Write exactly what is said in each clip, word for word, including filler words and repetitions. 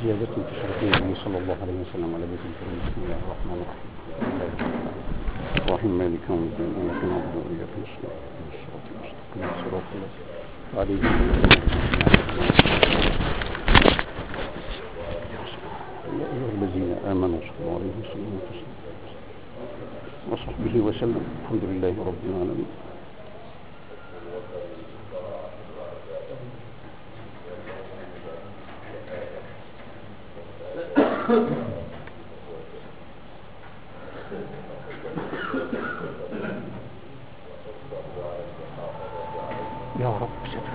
زيادة في شرف النبي صلى الله عليه وسلم على بيت الكريم. بسم الله الرحمن الرحيم. الرحيم مالك يوم الدين إياك نعبد وإياك نستعين اهدنا الصراط المستقيم صراط الذين يا أيها الذين آمنوا صلوا عليه وسلموا تسليما وصحبه وسلم. الحمد لله رب العالمين. يا رب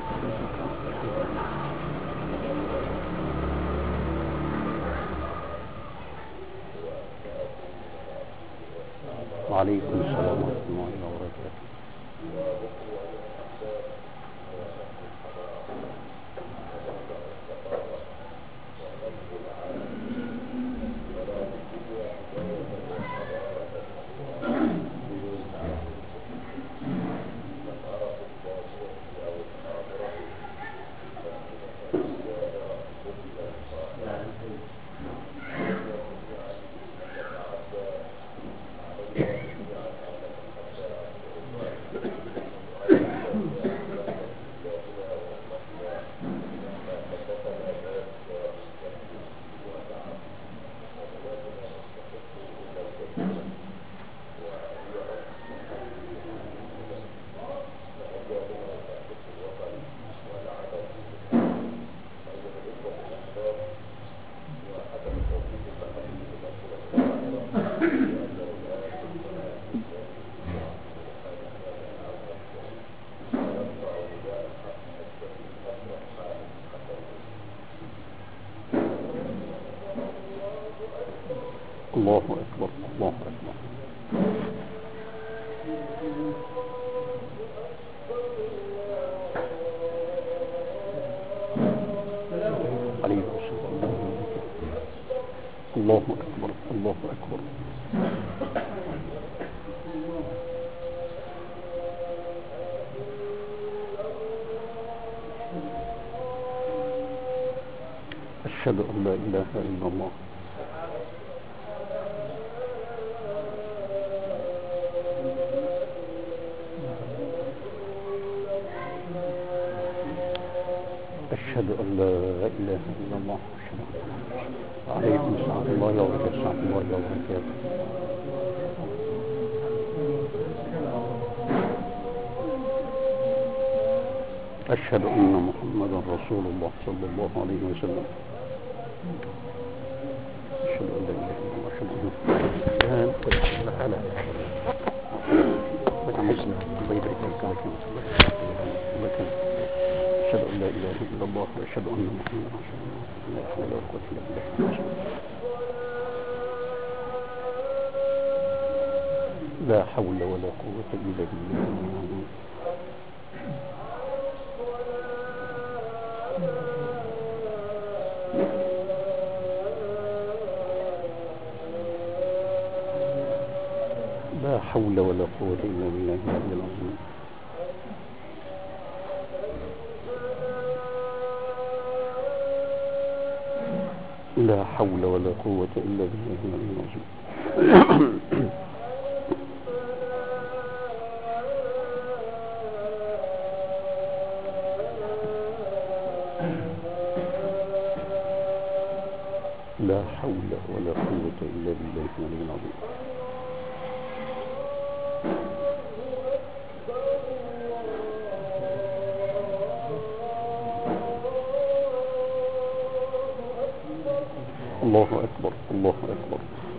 وعليكم السلام ورحمة الله وبركاته. الله أكبر الله أكبر. عليه السلام. الله أكبر الله أكبر. أشهد أن لا إله إلا الله. أشهد أن لا إله إلا الله. عليكم السلام الله وبركاته. الله وبركاته. أشهد أن محمدا رسول الله صلى الله عليه وسلم. أشهد أن لا إله إلا الله. أشهد أن لا إله أشهد أن لا إله إلا الله وأشهد أن محمدا رسول الله. لا حول ولا قوة إلا بالله. لا حول ولا قوة إلا بالله. لا حول ولا قوة إلا بالله العلي العظيم. لا حول ولا قوة إلا بالله العلي العظيم. لا حول ولا قوة إلا بالله العلي العظيم. الله أكبر الله أكبر.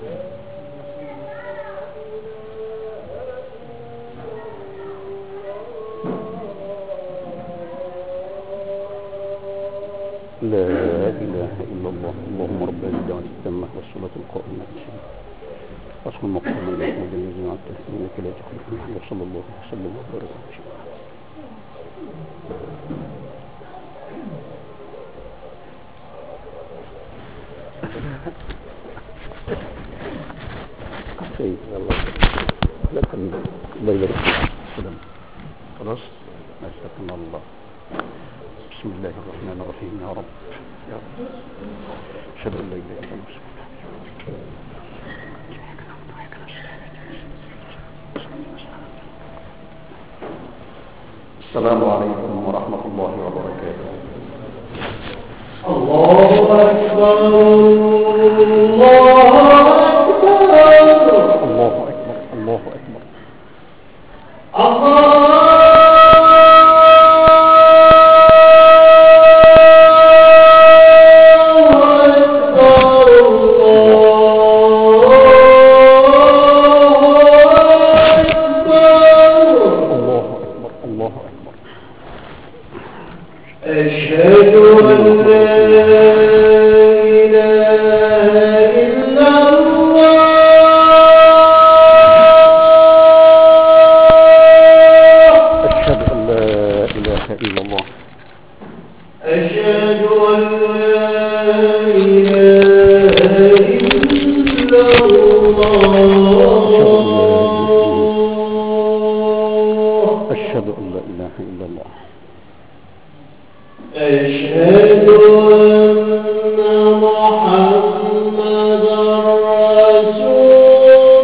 لا إله إلا الله. اللهم رب هذه الدعوة التامة والصلاة القائمة أصل المقام الأحمد الذي وعدته إنك لا تخلف الميعاد. صلى الله عليه وسلم وبارك عليه. طيب يلا لكن الله يبارك فيك. خلاص استغفر الله. بسم الله الرحمن الرحيم يا رب يا رب أشهد أن لا إله إلا الله. السلام عليكم ورحمة الله وبركاته. الله أكبر الله أكبر الله أكبر الله أكبر الله أشهد أن لا إله إلا الله أشهد أن لا إله إلا الله أشهد أن لا إله إلا الله أشهد أن لا إله إلا الله أشهد أن محمدا رسول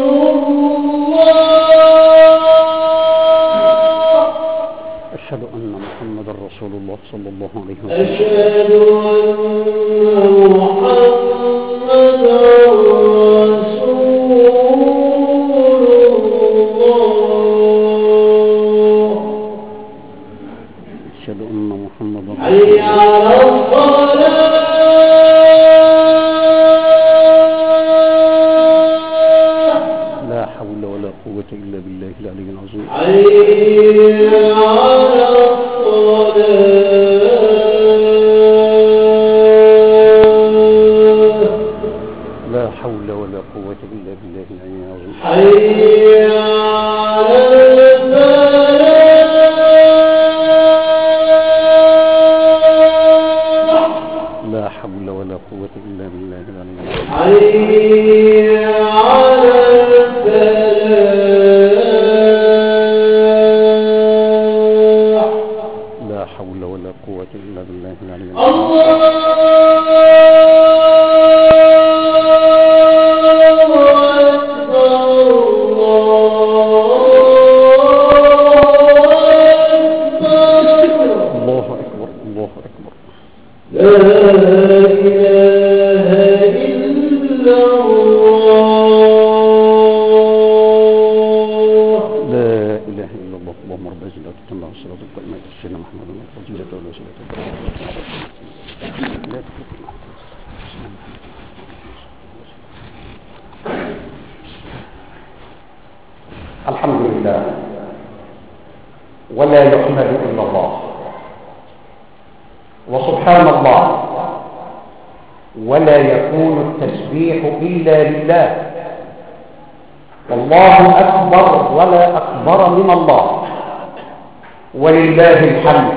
الله أشهد أن محمدا رسول الله صلى الله عليه وسلم أشهد أن محمدا رسول الله أشهد أن محمدا رسول حي الله على الصلاة لا حول ولا قوة إلا بالله العلي العظيم حي على الصلاة لا حول ولا قوة إلا بالله العلي العظيم حي على الفلاح لا حول ولا قوة إلا بالله العلي العظيم حي على الفلاح لا حول ولا قوة إلا بالله العلي العظيم الله أكبر الله أكبر لا إله إلا الله لا إله إلا الله اللهم رب العزة لا تتمع الصلاة القائمة سيدنا محمد الفضيلة والوسيلة لا تتمع الحمد لله ولا يحمد إلا الله وسبحان الله ولا يكون التسبيح إلا لله والله أكبر ولا أكبر من الله ولله الحمد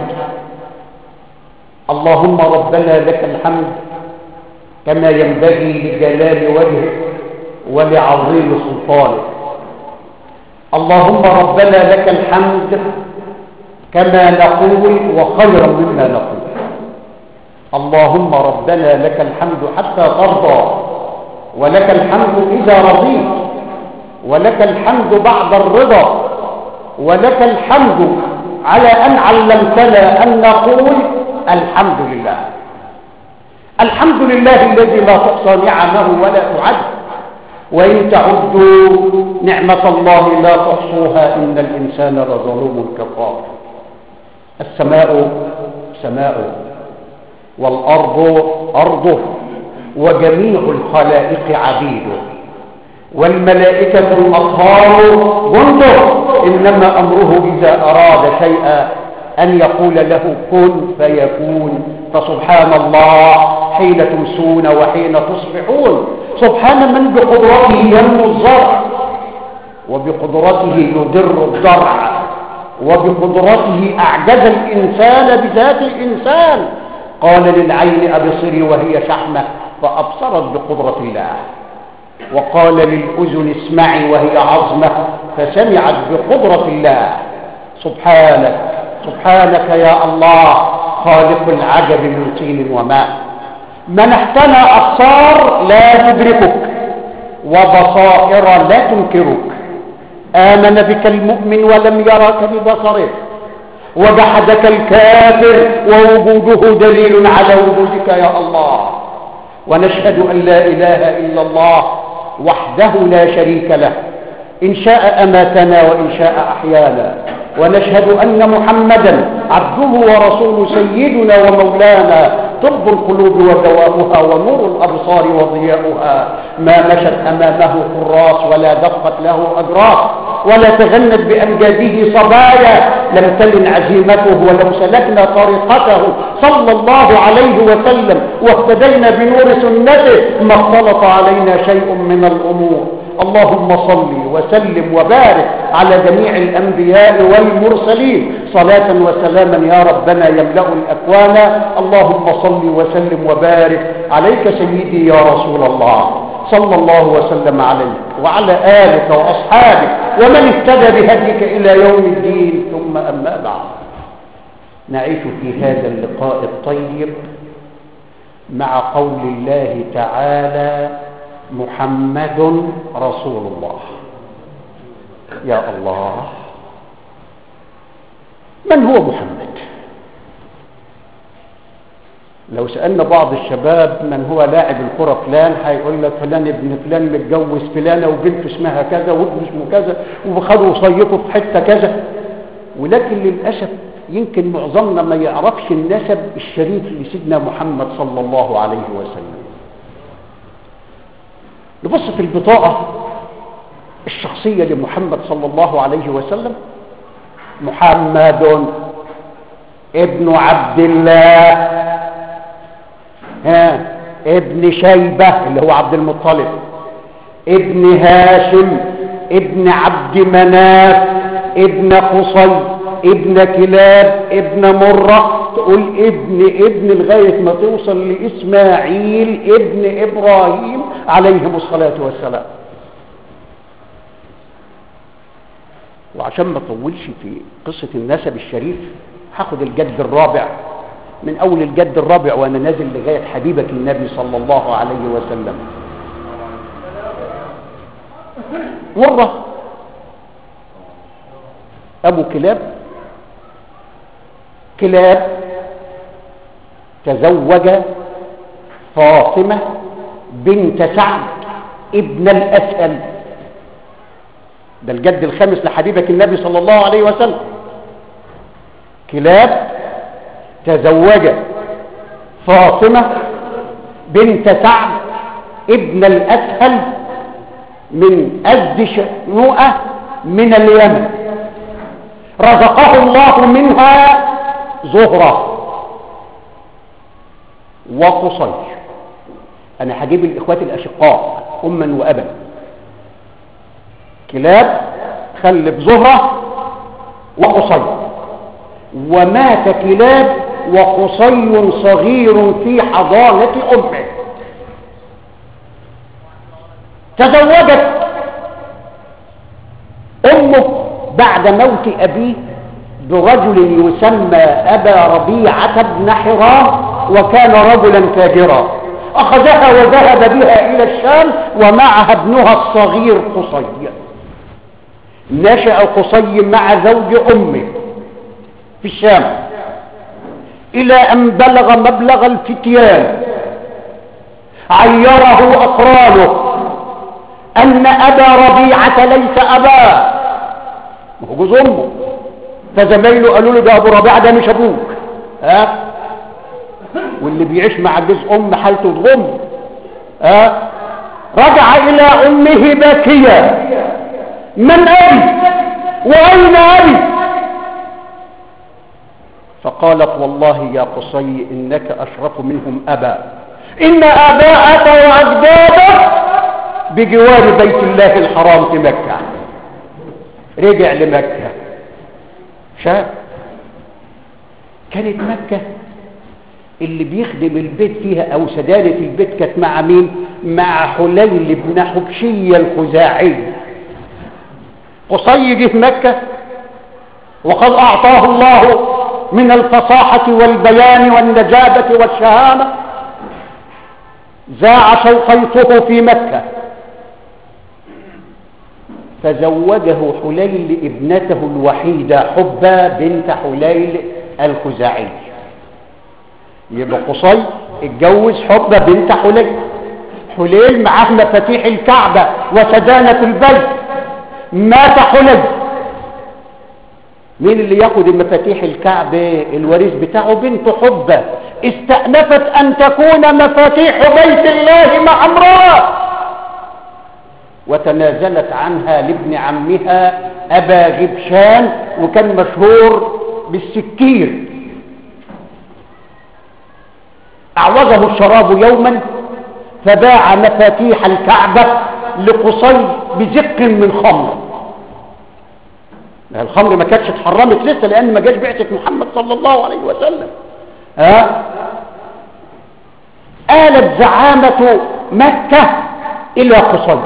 اللهم ربنا لك الحمد كما ينبغي لجلال وجهك ولعظيم سلطانك اللهم ربنا لك الحمد كما نقول وخيرا مما نقول اللهم ربنا لك الحمد حتى ترضى ولك الحمد إذا رضيت ولك الحمد بعد الرضا ولك الحمد على أن علمتنا أن نقول الحمد لله الحمد لله الذي لا تحصى نعمه ولا تعد وإن تعدوا نعمة الله لا تحصوها إن الإنسان لظلوم كفار السماء سماؤه والأرض أرضه وجميع الخلائق عبيده والملائكة الأطهار جنده إنما أمره إذا أراد شيئا أن يقول له كن فيكون فسبحان الله حين تمسون وحين تصبحون سبحان من بقدرته ينمو الزرع وبقدرته يدر الضرع وبقدرته أعجز الإنسان بذات الإنسان قال للعين أبصري وهي شحمة فأبصرت بقدرة الله وقال للأذن اسمعي وهي عظمة فسمعت بقدرة الله سبحانك سبحانك يا الله خالق العجب من طين وماء. منحتنا أبصار لا تدركك وبصائر لا تنكرك. آمن بك المؤمن ولم يرك ببصره، وجحدك الكافر ووجوده دليل على وجودك يا الله. ونشهد أن لا إله إلا الله وحده لا شريك له، إن شاء أماتنا وإن شاء أحيانا. ونشهد أن محمدا عبده ورسوله سيدنا ومولانا، طب القلوب ودواؤها ونور الأبصار وضياؤها. ما مشت أمامه حراس ولا دقت له أجراس ولا تغنت بأمجاده صبايا، لم تلن عزيمته ولو سلكنا طريقته صلى الله عليه وسلم واهتدينا بنور سنته ما اختلط علينا شيء من الأمور. اللهم صل وسلم وبارك على جميع الأنبياء والمرسلين صلاة وسلاما يا ربنا يملأ الأكوان. اللهم صل وسلم وبارك عليك سيدي يا رسول الله، صلى الله وسلم عليك وعلى آلك وأصحابك ومن اهتدى بهديك إلى يوم الدين. ثم أما بعد، نعيش في هذا اللقاء الطيب مع قول الله تعالى محمد رسول الله. يا الله، من هو محمد؟ لو سألنا بعض الشباب من هو لاعب الكرة فلان، هيقول لك فلان ابن فلان متجوز فلانة وبنت اسمها كذا وابن اسمه كذا وخدوا صيفوا في حتة كذا. ولكن للأسف يمكن معظمنا ما يعرفش النسب الشريف لسيدنا محمد صلى الله عليه وسلم. نبص في البطاقة الشخصية لمحمد صلى الله عليه وسلم: محمد ابن عبد الله، ها ابن شيبة اللي هو عبد المطلب، ابن هاشم، ابن عبد مناف، ابن قصي، ابن كلاب، ابن مرة، تقول ابن ابن لغاية ما توصل لإسماعيل ابن إبراهيم عليهم الصلاة والسلام. وعشان ما اطولش في قصة النسب الشريف، هاخد الجد الرابع من أول الجد الرابع وأنا نازل لغاية حبيبك النبي صلى الله عليه وسلم. مرة أبو كلاب كلاب تزوج فاطمة بنت سعد ابن الأسأل، ده الجد الخامس لحبيبك النبي صلى الله عليه وسلم. كلاب تزوج فاطمة بنت سعد ابن الأسهل من أزد شنوءة من اليمن، رزقه الله منها زهرة وقصي. أنا هجيب الإخوات الأشقاء أما وأبا. كلاب خلف زهرة وقصي، ومات كلاب وقصي صغير في حضانة أمه. تزوجت أمه بعد موت أبيه برجل يسمى أبا ربيعة بن حرام، وكان رجلا فاجرا. أخذها وذهب بها إلى الشام ومعها ابنها الصغير قصي. نشأ قصي مع زوج أمه في الشام إلى أن بلغ مبلغ الفتيان. عيره أقرانه أن أبا ربيعة ليس أباه، هو جوز أمه. فزمايله قالوا له ده أبو ربيعة ده مش أبوك، ها؟ واللي بيعيش مع جوز أم حالته تغم. ها؟ رجع إلى أمه باكيا: من أبي وأين أبي؟ فقالت: والله يا قصي إنك أشرف منهم أبا، إن آباءك وأجدادك بجوار بيت الله الحرام في مكة. رجع لمكة، شاف كانت مكة اللي بيخدم البيت فيها أو سدالة البيت كانت مع مين؟ مع حليل بن حبشية الخزاعي. قصي جه مكة وقد أعطاه الله من الفصاحة والبيان والنجابة والشهامة ذاع صيته في مكة، فزوجه حليل ابنته الوحيدة حبة بنت حليل الخزاعي. يبقى قصي اتجوز حبة بنت حليل. حليل معاه مفاتيح الكعبة وسدانة البيت. مات حليل، مين اللي ياخد المفاتيح الكعبة؟ الوريث بتاعه بنت حبة. استأنفت أن تكون مفاتيح بيت الله مع امرأة، وتنازلت عنها لابن عمها أبا غبشان، وكان مشهور بالسكير. أعوزه الشراب يوما فباع مفاتيح الكعبة لقصي بزق من خمر. الخمر ما كانتش اتحرمت لسه، لأن ما جاش بعثة محمد صلى الله عليه وسلم. ها آلت زعامة مكة إلى قصي.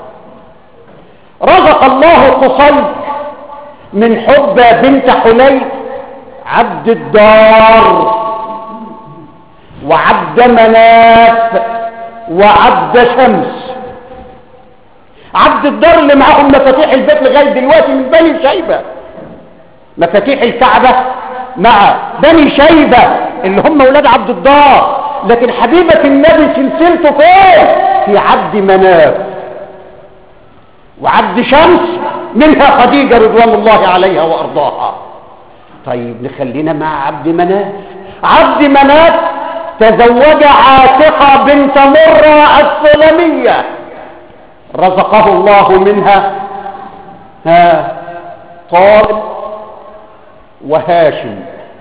رزق الله قصي من حبة بنت حليل عبد الدار وعبد مناف وعبد شمس. عبد الدار اللي معاهم مفاتيح البيت لغاية دلوقتي من بني شيبة، مفاتيح الكعبة مع بني شيبة اللي هم اولاد عبد الدار، لكن حبيبة النبي سلسلته فين؟ في عبد مناف وعبد شمس، منها خديجة رضوان الله عليها وارضاها. طيب نخلينا مع عبد مناف. عبد مناف تزوج عاتقة بنت مرة السلمية، رزقه الله منها ها طالب وهاشم.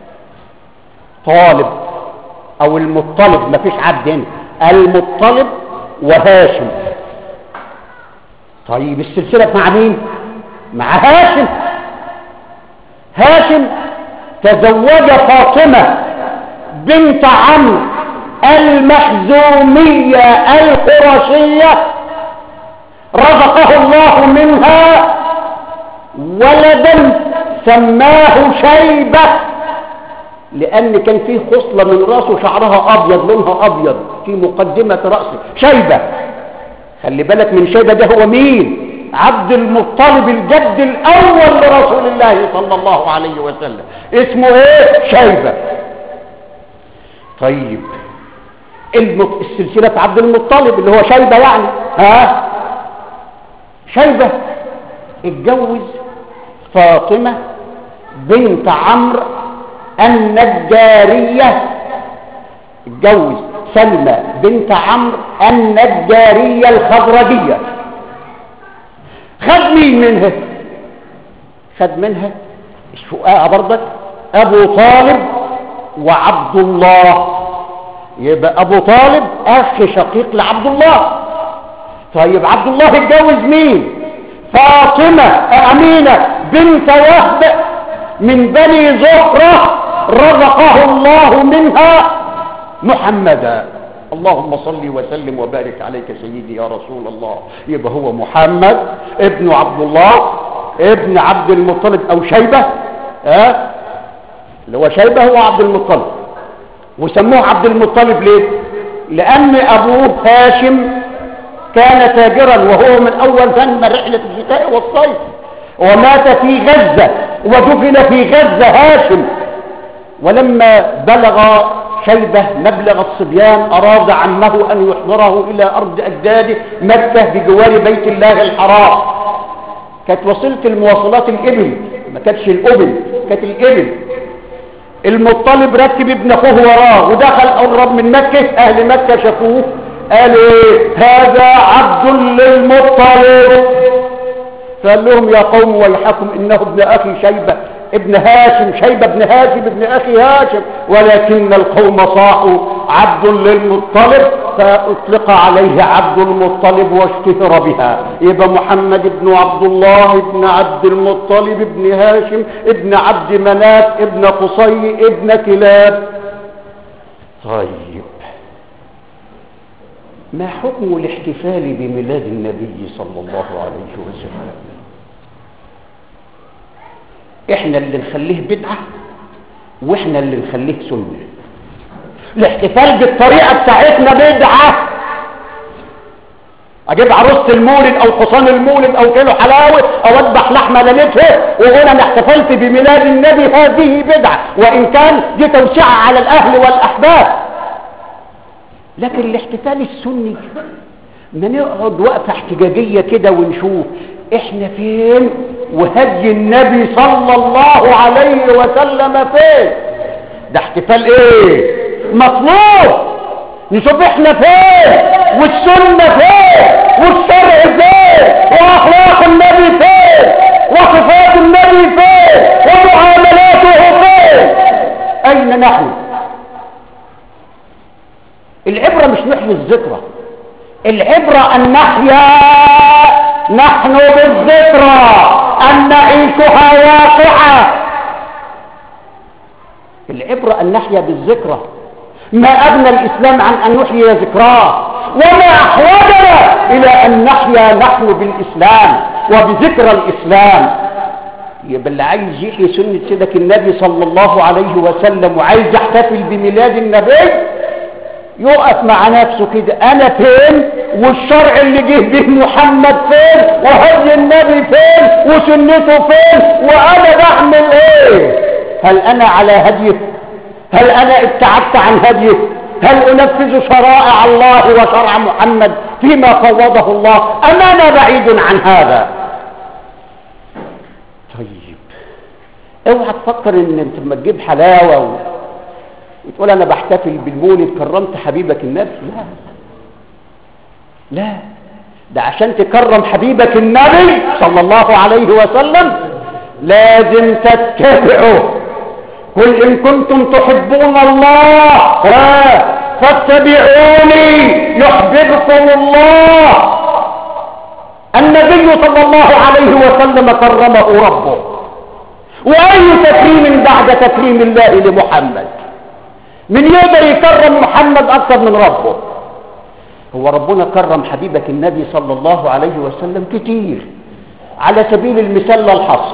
طالب او المطلب، ما فيش عبد هنا، المطلب وهاشم. طيب السلسلة مع مين؟ مع هاشم. هاشم تزوج فاطمة بنت عمرو المخزومية القرشية، رزقه الله منها ولدا سماه شيبة، لأن كان فيه خصلة من رأسه شعرها أبيض، لونها أبيض في مقدمة رأسه، شيبة. خلي بالك من شيبة ده هو مين؟ عبد المطلب الجد الأول لرسول الله صلى الله عليه وسلم، اسمه ايه؟ شيبة. طيب السلسلة عبد المطلب اللي هو شيبة يعني. ها شيبة اتجوز فاطمة بنت عمرو النجارية، اتجوز سلمى بنت عمرو النجارية الخضرجية. خد مين منها؟ خد منها الشقاء برضك ابو طالب وعبد الله. يبقى ابو طالب اخ شقيق لعبد الله. طيب عبد الله اتجوز مين؟ فاطمة امينة بنت وهب من بني زهرة، رزقه الله منها محمدا. اللهم صل وسلم وبارك عليك سيدي يا رسول الله. يبقى هو محمد ابن عبد الله ابن عبد المطلب او شيبة، ها أه؟ اللي هو شيبة هو عبد المطلب. وسموه عبد المطلب ليه؟ لان ابوه هاشم كان تاجرا، وهو من اول ثم رحلة الشتاء والصيف، ومات في غزة ودفن في غزة هاشم. ولما بلغ شيبة مبلغ الصبيان أراد عمه أن يحضره إلى أرض أجداده مكة بجوار بيت الله الحرام. كانت وصلة المواصلات الإبل، ما كانتش الأبل، كانت الإبل. المطلب ركب ابن أخوه وراه ودخل قرب من مكة. أهل مكة شافوه قالوا إيه؟ هذا عبد للمطلب. فقال لهم يا قوم ويحكم إنه ابن أخي شيبة ابن هاشم، شيبة ابن هاشم ابن أخي هاشم، ولكن القوم صاحوا عبد للمطلب فأطلق عليه عبد المطلب واشتهر بها. يبقى محمد ابن عبد الله ابن عبد المطلب ابن هاشم ابن عبد مناف ابن قصي ابن كلاب. طيب ما حكم الاحتفال بميلاد النبي صلى الله عليه وسلم؟ احنا اللي نخليه بدعة واحنا اللي نخليه سنة. الاحتفال بالطريقة بتاعتنا بدعة. اجيب عروسة المولد او حصان المولد او كيلو حلاوة او اذبح لحمة ليلتها واقول انا احتفلت بميلاد النبي، هذه بدعة، وان كان دي توسعة على الاهل والاحباب. لكن الاحتفال السني ما نقعد وقفة احتجاجية كده ونشوف احنا فين وهدي النبي صلى الله عليه وسلم فين. ده احتفال ايه مطلوب، نشوف احنا فين والسنة فين والشرع فين واخلاق النبي فين وصفات النبي فين ومعاملاته فين. اين نحن؟ العبرة مش نحيي الذكرى، العبرة ان نحيا نحن بالذكرى، ان نعيشها واقعة. العبرة ان نحيا بالذكرى. ما أغنى الإسلام عن أن نحيي ذكراه، وما أحوجنا إلى أن نحيا نحن بالإسلام وبذكرى الإسلام. يبقى اللي عايز يحيي سنة سيدك النبي صلى الله عليه وسلم وعايز يحتفل بميلاد النبي يقف مع نفسه كده، أنا فين والشرع اللي جه به محمد فين وهدي النبي فين وسنته فين وأنا بعمل إيه؟ هل أنا على هديه؟ هل أنا ابتعدت عن هديه؟ هل أنفذ شرائع الله وشرع محمد فيما فوضه الله أم أنا بعيد عن هذا؟ طيب اوعى تفكر ان انت لما تجيب حلاوة وتقول انا بحتفل بالمولد كرمت حبيبك النبي. لا لا، ده عشان تكرم حبيبك النبي صلى الله عليه وسلم لازم تتبعه. قل إن كنتم تحبون الله فاتبعوني يحببكم الله. النبي صلى الله عليه وسلم كرمه ربه، وأي تكريم بعد تكريم الله لمحمد؟ من يقدر يكرم محمد أكثر من ربه؟ هو ربنا كرم حبيبك النبي صلى الله عليه وسلم كتير. على سبيل المثال لا الحصر،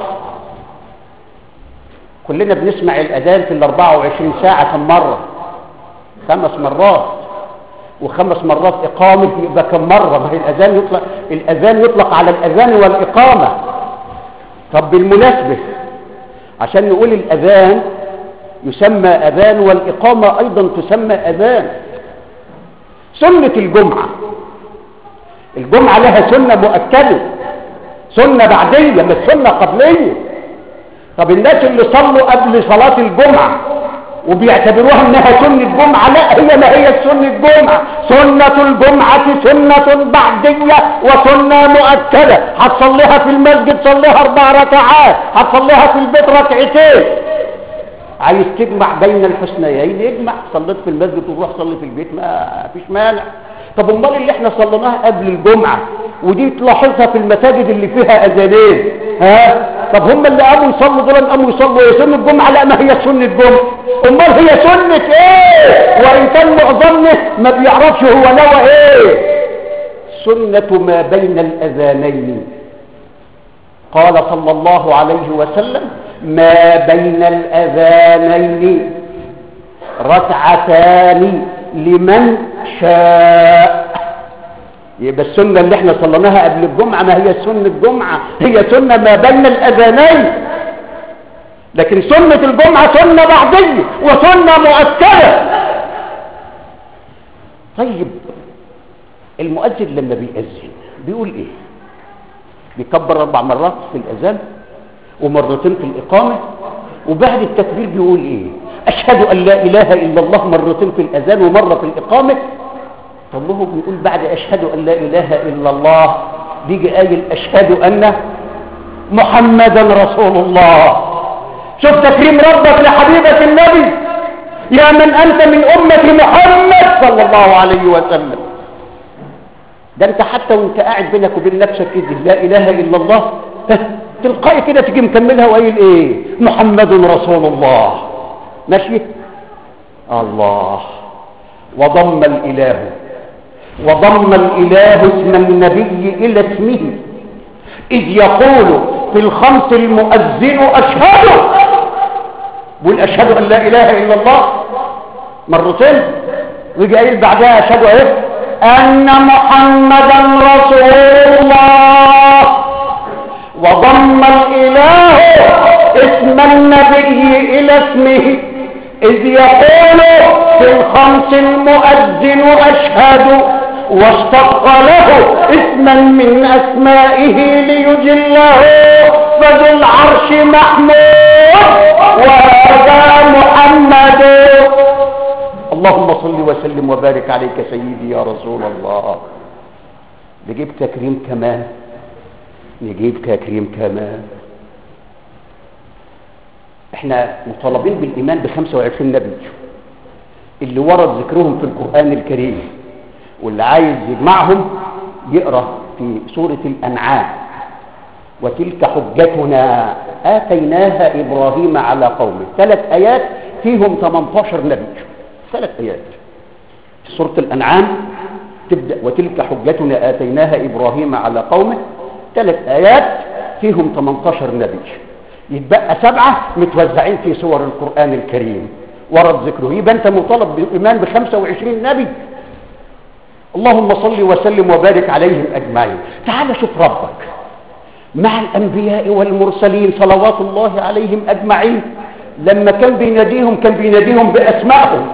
كلنا بنسمع الأذان في الأربعة وعشرين ساعة كم مرة؟ خمس مرات، وخمس مرات إقامة يبقى كم مرة؟ ما هي الأذان يطلق الأذان يطلق على الأذان والإقامة. طب بالمناسبة عشان نقول الأذان يسمى أذان والإقامة أيضا تسمى أذان. سنة الجمعة، الجمعة لها سنة مؤكدة، سنة بعدية مش سنة قبلية. طب الناس اللي صلوا قبل صلاة الجمعة وبيعتبروها انها سنة جمعة، لا، هي ما هي سنة جمعة. سنة الجمعة سنة بعدية وسنة مؤكدة. هتصليها في المسجد صليها اربع ركعات، هتصليها في البيت ركعتين. عايز تجمع بين الحسنيين اجمع، صليت في المسجد وروح صلي في البيت ما فيش مانع. طب امال اللي احنا صليناها قبل الجمعة ودي تلاحظها في المساجد اللي فيها اذانين، ها؟ طب هم اللي قاموا يصلوا دول قاموا يصلوا هي سنة الجمعة؟ لا، ما هي سنة جمعة. امال هي سنة ايه؟ وان كان معظمنا ما بيعرفش هو نوى ايه. سنة ما بين الاذانين. قال صلى الله عليه وسلم ما بين الاذانين ركعتان لمن شاء. يبقى السنة اللي احنا صليناها قبل الجمعة ما هي سنة الجمعة، هي سنة ما بين الأذانين. لكن سنة الجمعة سنة بعدية وسنة مؤكدة. طيب المؤذن لما بيأذن بيقول ايه؟ بيكبر اربع مرات في الأذان ومرتين في الإقامة، وبعد التكبير بيقول ايه؟ أشهد أن لا إله إلا الله مرتين في الأذان ومرة في الإقامة. طب هو بيقول بعد أشهد أن لا إله إلا الله بيجي قايل أشهد أن محمدا رسول الله. شوف تكريم ربك لحبيبك النبي، يا من أنت من أمة محمد صلى الله عليه وسلم. ده أنت حتى وأنت قاعد بينك وبين نفسك كده لا إله إلا الله تلقائي كده تيجي مكملها وقايل إيه؟ محمد رسول الله. ماشي؟ الله. وضم الإله وضم الإله اسم النبي إلى اسمه إذ يقول في الخمس المؤذن أشهد. بيقول اشهد ان لا اله الا الله مرتين، ويجي قايل بعدها اشهد ايه ان محمدا رسول الله، وضم الاله اسم النبي الى اسمه، اذ يقول في الخمس المؤذن اشهد، واشتق له اسما من اسمائه ليجله، فذو العرش محمود وهذا محمد. اللهم صل وسلم وبارك عليك سيدي يا رسول الله. نجيب تكريم كمان، نجيب تكريم كمان. احنا مطالبين بالايمان ب خمسة وعشرين نبي اللي ورد ذكرهم في القرآن الكريم، واللي عايز يجمعهم يقرأ في سورة الأنعام. وتلك حجتنا آتيناها إبراهيم على قومه، ثلاث آيات فيهم ثمانية عشر نبي، ثلاث آيات في سورة الأنعام تبدأ وتلك حجتنا آتيناها إبراهيم على قومه، ثلاث آيات فيهم ثمانية عشر نبي، يتبقى سبعة متوزعين في سور القرآن الكريم ورد ذكره. يبقى أنت مطالب بالإيمان ب خمسة وعشرين نبي. اللهم صل وسلم وبارك عليهم أجمعين. تعال شوف ربك مع الأنبياء والمرسلين صلوات الله عليهم أجمعين، لما كان بيناديهم كان بيناديهم بأسمائهم.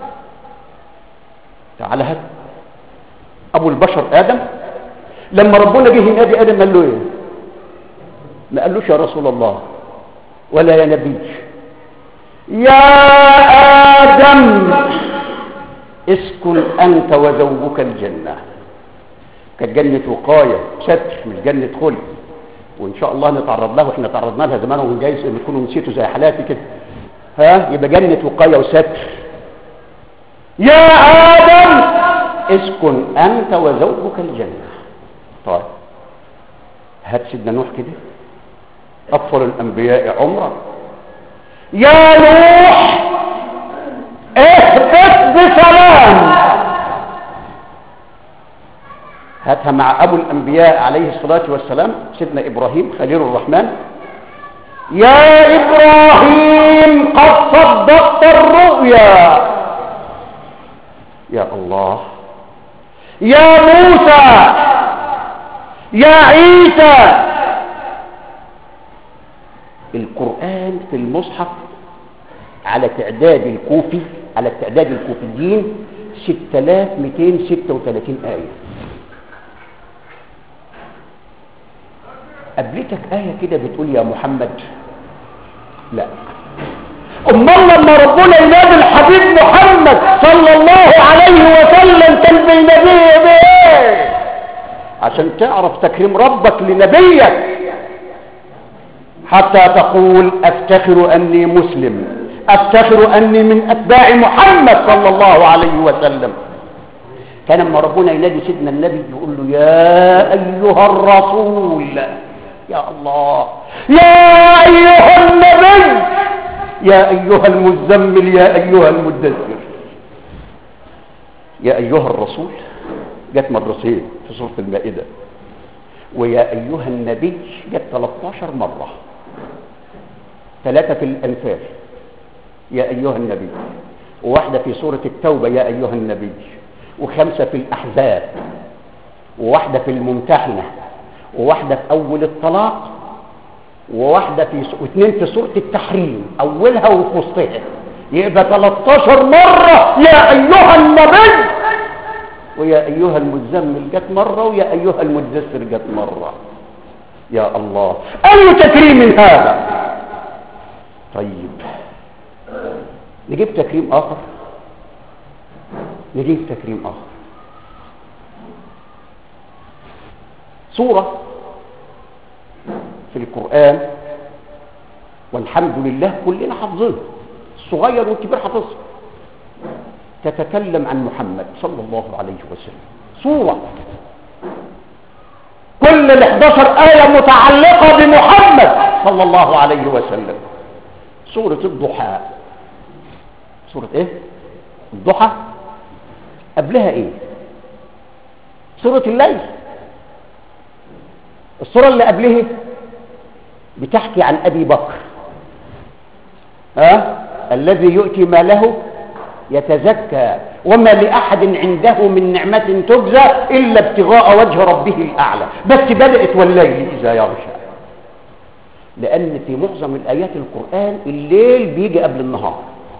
تعال هات أبو البشر آدم، لما ربنا جه ينادي آدم قال له إيه؟ ما قالوش يا رسول الله ولا يا نبي، يا آدم اسكن أنت وزوجك الجنة. كانت جنة وقاية ستر مش جنة خلد، وإن شاء الله نتعرض له، وإحنا تعرضنا لها زمان وجايز إن تكونوا نسيتوا زي حالاتي كده. ها يبقى جنة وقاية وستر. يا آدم اسكن أنت وزوجك الجنة. طيب هات سيدنا نوح كده، أطفال الأنبياء عمره. يا نوح اهبط بسلام. هاتها مع أبو الأنبياء عليه الصلاة والسلام سيدنا إبراهيم خليل الرحمن. يا إبراهيم قد صدقت الرؤيا. يا الله. يا موسى، يا عيسى. القرآن في المصحف على تعداد الكوفي، على تعداد الكوفيين ستة آلاف ومئتين وستة وثلاثين آية. قبلتك آية كده بتقول يا محمد؟ لا. أمال لما ربنا ينادي الحبيب محمد صلى الله عليه وسلم كان بيناديه بإيه؟ عشان تعرف تكريم ربك لنبيك، حتى تقول أفتخر أني مسلم، أفتخر أني من أتباع محمد صلى الله عليه وسلم. كان لما ربنا ينادي سيدنا النبي يقول له يا أيها الرسول، يا الله، يا أيها النبي، يا أيها المزمل، يا أيها المدثر. يا أيها الرسول جت مرتين في سورة المائدة، ويا أيها النبي جت ثلاثة عشر مرة، ثلاثة في الأنفال يا أيها النبي، وواحدة في سورة التوبة يا أيها النبي، وخمسة في الأحزاب، وواحدة في الممتحنة، وواحدة في أول الطلاق، وواحدة في س... واثنين في سورة التحريم أولها وفي وسطها، يبقى ثلاثة عشر مرة يا أيها النبي، ويا أيها المزمل جت مرة، ويا أيها المدثر جت مرة. يا الله، أي تكريم من هذا؟ طيب نجيب تكريم آخر، نجيب تكريم آخر. سورة في القرآن والحمد لله كلنا حافظينها، الصغير والكبير حافظها، تتكلم عن محمد صلى الله عليه وسلم. سورة كل ال إحدى عشرة آية متعلقة بمحمد صلى الله عليه وسلم. سورة الضحى. سورة ايه؟ الضحى. قبلها ايه؟ سورة الليل. السورة اللي قبلها بتحكي عن أبي بكر ها الذي يؤتي ماله يتزكى وما لأحد عنده من نعمة تجزى إلا ابتغاء وجه ربه الأعلى. بس بدأت والليل إذا يغشى، لأن في معظم الآيات القرآن الليل بيجي قبل النهار.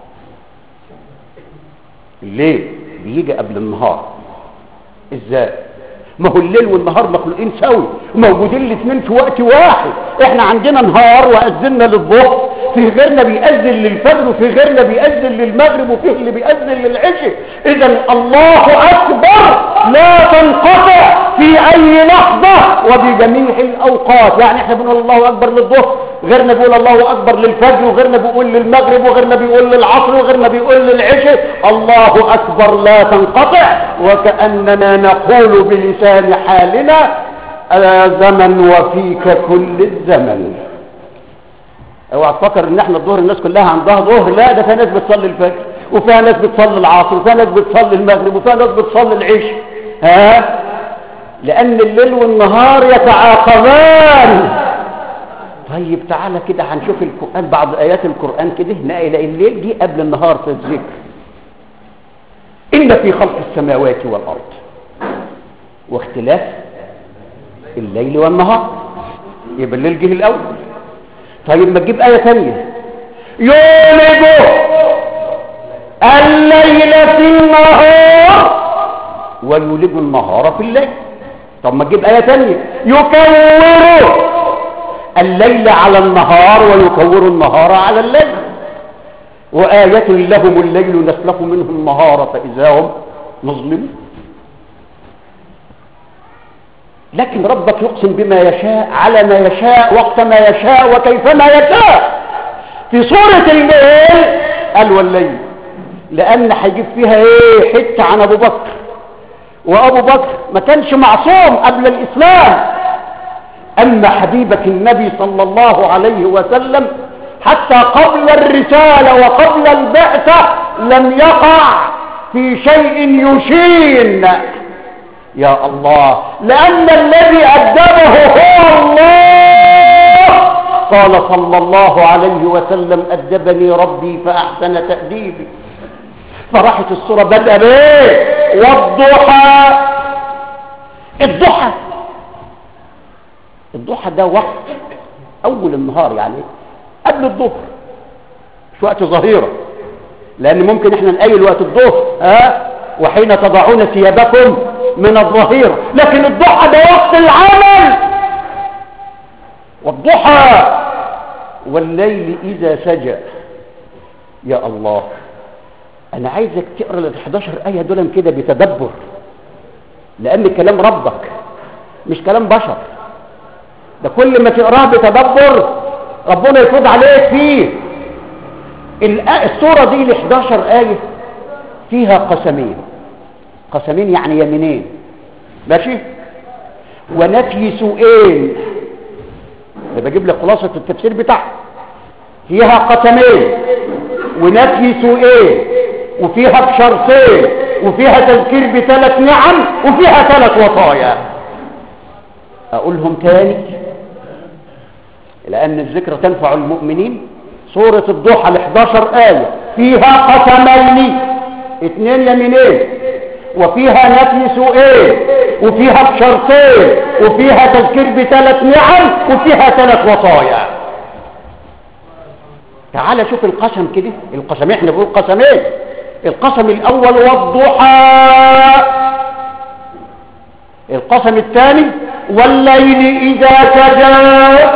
الليل بيجي قبل النهار إزاي؟ ما هو الليل والنهار مخلوقين سوي، موجودين الاثنين في وقت واحد. احنا عندنا نهار وأذنا للظهر، في غيرنا بيأذن للفجر، وفي غيرنا بيأذن للمغرب، وفيه اللي بيأذن للعشاء. إذا الله أكبر لا تنقطع في أي لحظة وبجميع الأوقات. يعني احنا بنقول الله أكبر للظهر، غيرنا بيقول الله أكبر للفجر، وغيرنا بيقول للمغرب، وغيرنا بيقول للعصر، وغيرنا بيقول للعشاء. الله أكبر لا تنقطع، وكأننا نقول بلسان حالنا ألا زمن وفيك كل الزمن. اوعى تفكر ان احنا الظهر الناس كلها عندها ظهر، لا، ده في ناس بتصلي الفجر، وفيها ناس بتصلي العصر، وفيها ناس بتصلي المغرب، وفيها ناس بتصلي العشاء. ها لان الليل والنهار يتعاقبان. طيب تعالى كده هنشوف القرآن، بعض آيات القرآن كده نلاقي الليل دي قبل النهار في الذكر. إن في خلق السماوات والأرض واختلاف الليل والنهار، يبقى الليل جه الأول. طيب ما تجيب آية ثانية، يولد الليل في النهار ويولد النهار في الليل. طب ما تجيب آية ثانية، يكور الليل على النهار ويكور النهار على الليل. وآية لهم الليل نسلخ منه النهار فإذا هم مظلمون. لكن ربك يقسم بما يشاء على ما يشاء وقت ما يشاء وكيفما يشاء. في سورة الليل قال والليل، لأن هيجيب فيها ايه حتة عن أبو بكر. وأبو بكر ما كانش معصوم قبل الإسلام، أما حبيبك النبي صلى الله عليه وسلم حتى قبل الرسالة وقبل البعثة لم يقع في شيء يشين. يا الله، لأن الذي أدبه هو الله. قال صلى الله عليه وسلم أدبني ربي فأحسن تأديبي. فراحت السورة بدأ بيه والضحى. الضحى الضحى ده وقت أول النهار، يعني قبل الظهر، مش وقت ظهيرة، لأن ممكن احنا نقيل وقت الظهر ها وحين تضعون ثيابكم من الظهيرة، لكن الضحى ده وقت العمل. والضحى والليل إذا سجى. يا الله، أنا عايزك تقرأ ال حداشر آية دول كده بتدبر، لأن كلام ربك مش كلام بشر. ده كل ما تقراه بتدبر ربنا يفوض عليك فيه. السورة دي ال حداشر آية فيها قسمين، قسمين يعني يمينين، ماشي، ونفي سوءين. ده بجيب لك خلاصة التفسير بتاعها. فيها قسمين ونفي سوءين، وفيها بشرطين، وفيها تذكير بثلاث نعم، وفيها ثلاث وصايا. أقولهم تاني لأن الذكر تنفع المؤمنين. سورة الضحى ال حداشر آية فيها قسمين، اثنين يمينين، وفيها نفي سوءين، وفيها بشرطين، وفيها تذكير بثلاث نعم، وفيها ثلاث وصايا. تعال شوف القسم كده، القسمين احنا بنقول قسمين. القسم الأول والضحى، القسم الثاني والليل إذا سجى.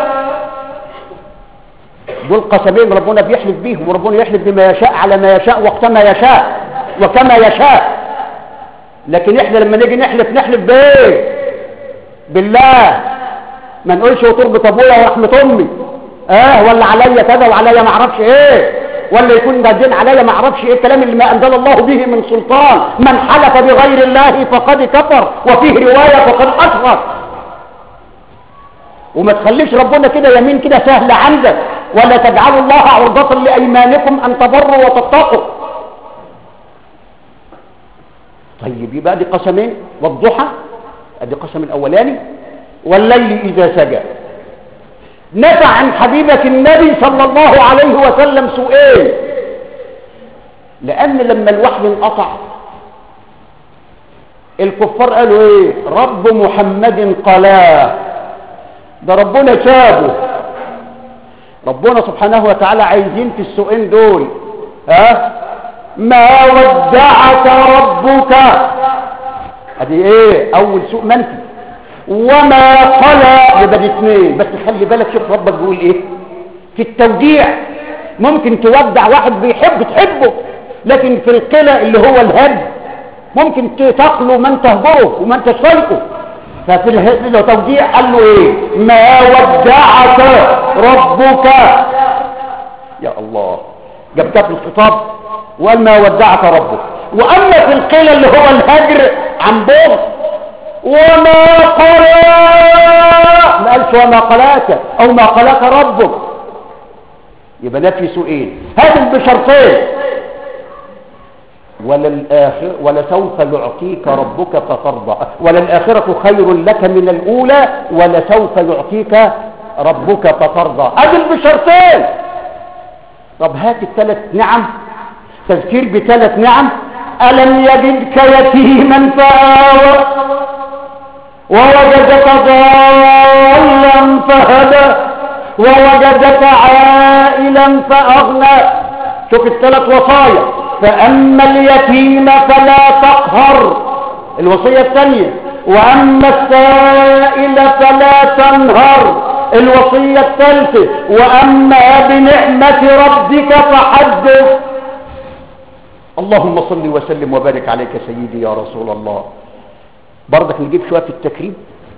دول قسمين ربنا بيحلف بيهم، وربنا يحلف بما يشاء على ما يشاء وقت ما يشاء وكما يشاء. لكن احنا لما نيجي نحلف نحلف بايه؟ بالله. ما نقولش وتربة ابويا ورحمة امي اه ولا عليا كذا وعليا ما اعرفش ايه، ولا يكون ده دين عليا ما اعرفش ايه، الكلام اللي ما انزل الله به من سلطان. من حلف بغير الله فقد كفر، وفيه رواية فقد اشرك. وما تخليش ربنا كده يمين كده سهل عندك، ولا تجعلوا الله عرضة لأيمانكم أن تبروا وتتقوا. طيب يبقى دي قسمين، والضحى ادي قسم الأولاني، والليل إذا سجى. نفع عن حبيبك النبي صلى الله عليه وسلم سؤال، لأن لما الوحي انقطع الكفار قالوا ايه؟ رب محمد قلاه، ده ربنا شابه. ربنا سبحانه وتعالى عايزين في السؤال دول ها ما ودعك ربك، ادي ايه؟ اول سوء منفي. وما قلى، يبقى الاثنين. بس خلي بالك، شوف ربك بيقول ايه في التوديع. ممكن تودع واحد بيحب تحبه، لكن في القلى اللي هو الهد ممكن تقلو من تهجره ومن تشفلقه. ففي التوديع قال له ايه؟ ما ودعك ربك. يا الله، جاب كاف الخطاب وقال ما ودعك ربك. واما في القلى اللي هو الهجر عن بغض، وما قلاك، ما قالش وما قلاك او ما قلاك ربك. يبقى نفي سؤال. هذا بشرطين: وللآخر ولسوف يعطيك ربك فترضى، وللآخرة خير لك من الأولى، ولسوف يعطيك ربك فترضى. هذا بشرطين. طب هات الثلاث نعم، تذكير بثلاث نعم: ألم يجدك يتيما فآوى، ووجدك ضالا فهدى، ووجدك عائلا فأغنى. شوف الثلاث وصايا: فأما اليتيم فلا تقهر، الوصية الثانية، وأما السائل فلا تنهر، الوصية الثالثة، وأما بنعمة ربك فحدث. اللهم صل وسلم وبارك عليك سيدي يا رسول الله. برضك نجيب شوية في التكريم.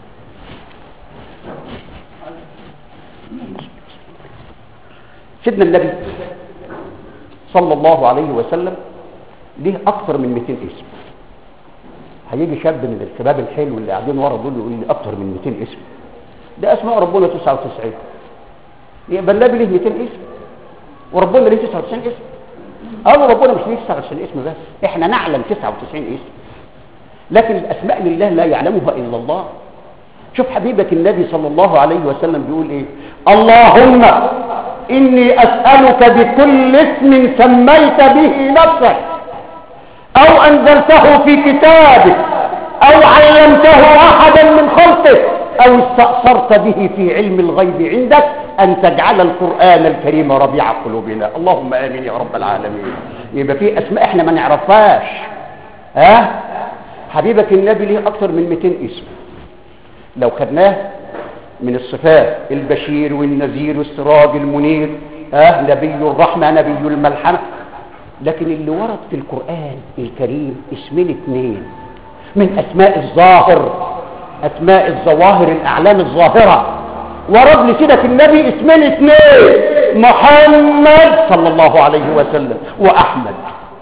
سيدنا النبي صلى الله عليه وسلم ليه اكثر من مئتين اسم. هيجي شاب من الشباب الحلو اللي قاعدين ورا دول يقول لي اكثر من مئتين اسم، ده اسماء ربنا تسعة وتسعين. يبقى النبي ليه مئتين اسم وربنا ليه تسعة وتسعين اسم؟ قالوا ربنا مش ليه تسعة وتسعين اسم بس، احنا نعلم تسعة وتسعين اسم، لكن الاسماء لله لا يعلمها الا الله. شوف حبيبك النبي صلى الله عليه وسلم بيقول ايه؟ اللهم إني أسألك بكل اسم سميت به نفسك أو أنزلته في كتابك أو علمته أحدا من خلقك أو استأثرت به في علم الغيب عندك أن تجعل القرآن الكريم ربيع قلوبنا. اللهم آمين يا رب العالمين. يبقى في أسماء إحنا ما نعرفهاش. ها حبيبك النبي ليه أكثر من مئتين اسم. لو خدناه من الصفات: البشير والنذير والسراج المنير، ها نبي الرحمة، نبي الملحمة. لكن اللي ورد في القرآن الكريم اسمين اثنين من أسماء الظاهر، أسماء الظواهر، الأعلام الظاهرة. ورد لسيدة النبي اسمين اثنين: محمد صلى الله عليه وسلم وأحمد.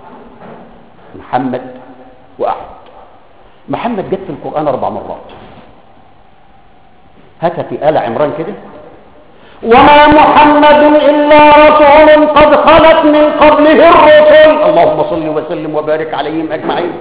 محمد وأحمد. محمد جت في القرآن أربع مرات. هاتها في آل عمران كده: وما محمد إلا رسول قد خلت من قبله الرسل. اللهم صل وسلم وبارك عليهم أجمعين.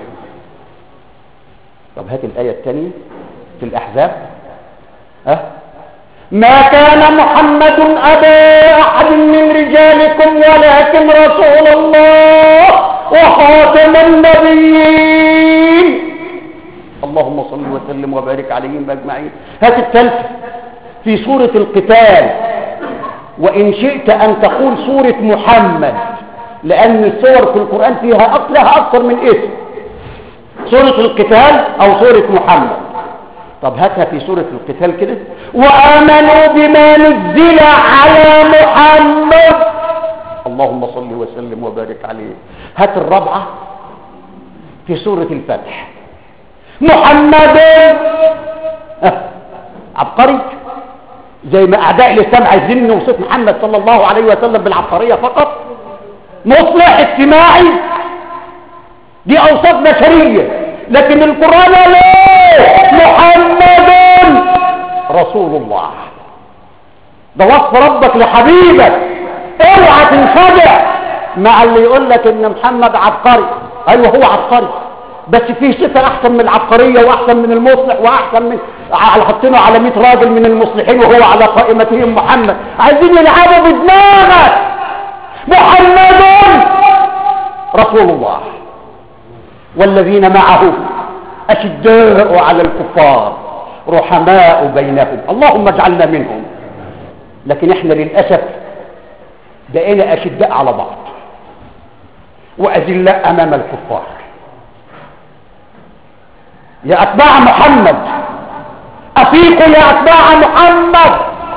طب هات الآية الثانية في الأحزاب: أه؟ ما كان محمد أبا أحد من رجالكم ولكن رسول الله وخاتم النبيين. اللهم صل وسلم وبارك عليهم أجمعين. هات الثالثة في سورة القتال: وإن شئت أن تقول سورة محمد، لأن السور في القرآن فيها أكثر أكثر من اسم. سورة القتال أو سورة محمد. طب هاتها في سورة القتال كده: وآمنوا بما نزل على محمد. اللهم صل وسلم وبارك عليه. هات الرابعة في سورة الفتح: محمد. أه. عبقري، زي ما أعداء الإسلام عايزين نوصف محمد صلى الله عليه وسلم بالعبقرية فقط. مصلح اجتماعي، دي أوصاف بشرية، لكن القرآن ليه؟ محمد رسول الله. ده وصف ربك لحبيبك. اوعى تنخدع مع اللي يقول لك ان محمد عبقري. ايوه هو عبقري، بس فيه صفة احسن من العبقرية واحسن من المصلح واحسن من على حطينه على مئة راجل من المصلحين وهو على قائمتهم محمد. عايزين يلعبوا بدماغك. محمد رسول الله والذين معه أشداء على الكفار رحماء بينهم. اللهم اجعلنا منهم. لكن احنا للأسف بقينا أشداء على بعض وأذلاء أمام الكفار. يا أتباع محمد أفيقوا يا أتباع محمد.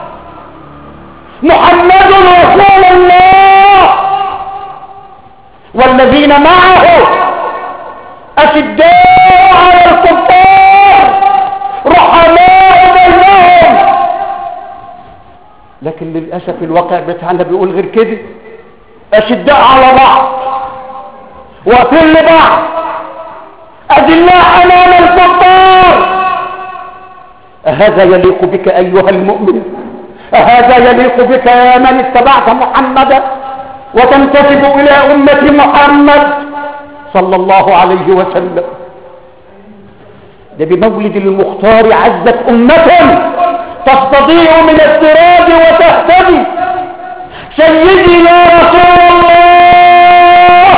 محمد رسول الله والذين معه أشداء على الكفار رحماء بينهم. لكن للأسف الواقع بتاعنا بيقول غير كده. أشداء على بعض واقفين لبعض أذلاء أمام الكفار. أهذا يليق بك أيها المؤمن؟ أهذا يليق بك يا من اتبعت محمدا وتنتسب إلى أمة محمد صلى الله عليه وسلم؟ ده بمولد المختار عزت أمة تستضيع من السراج وتهتدي. سيدي يا رسول الله،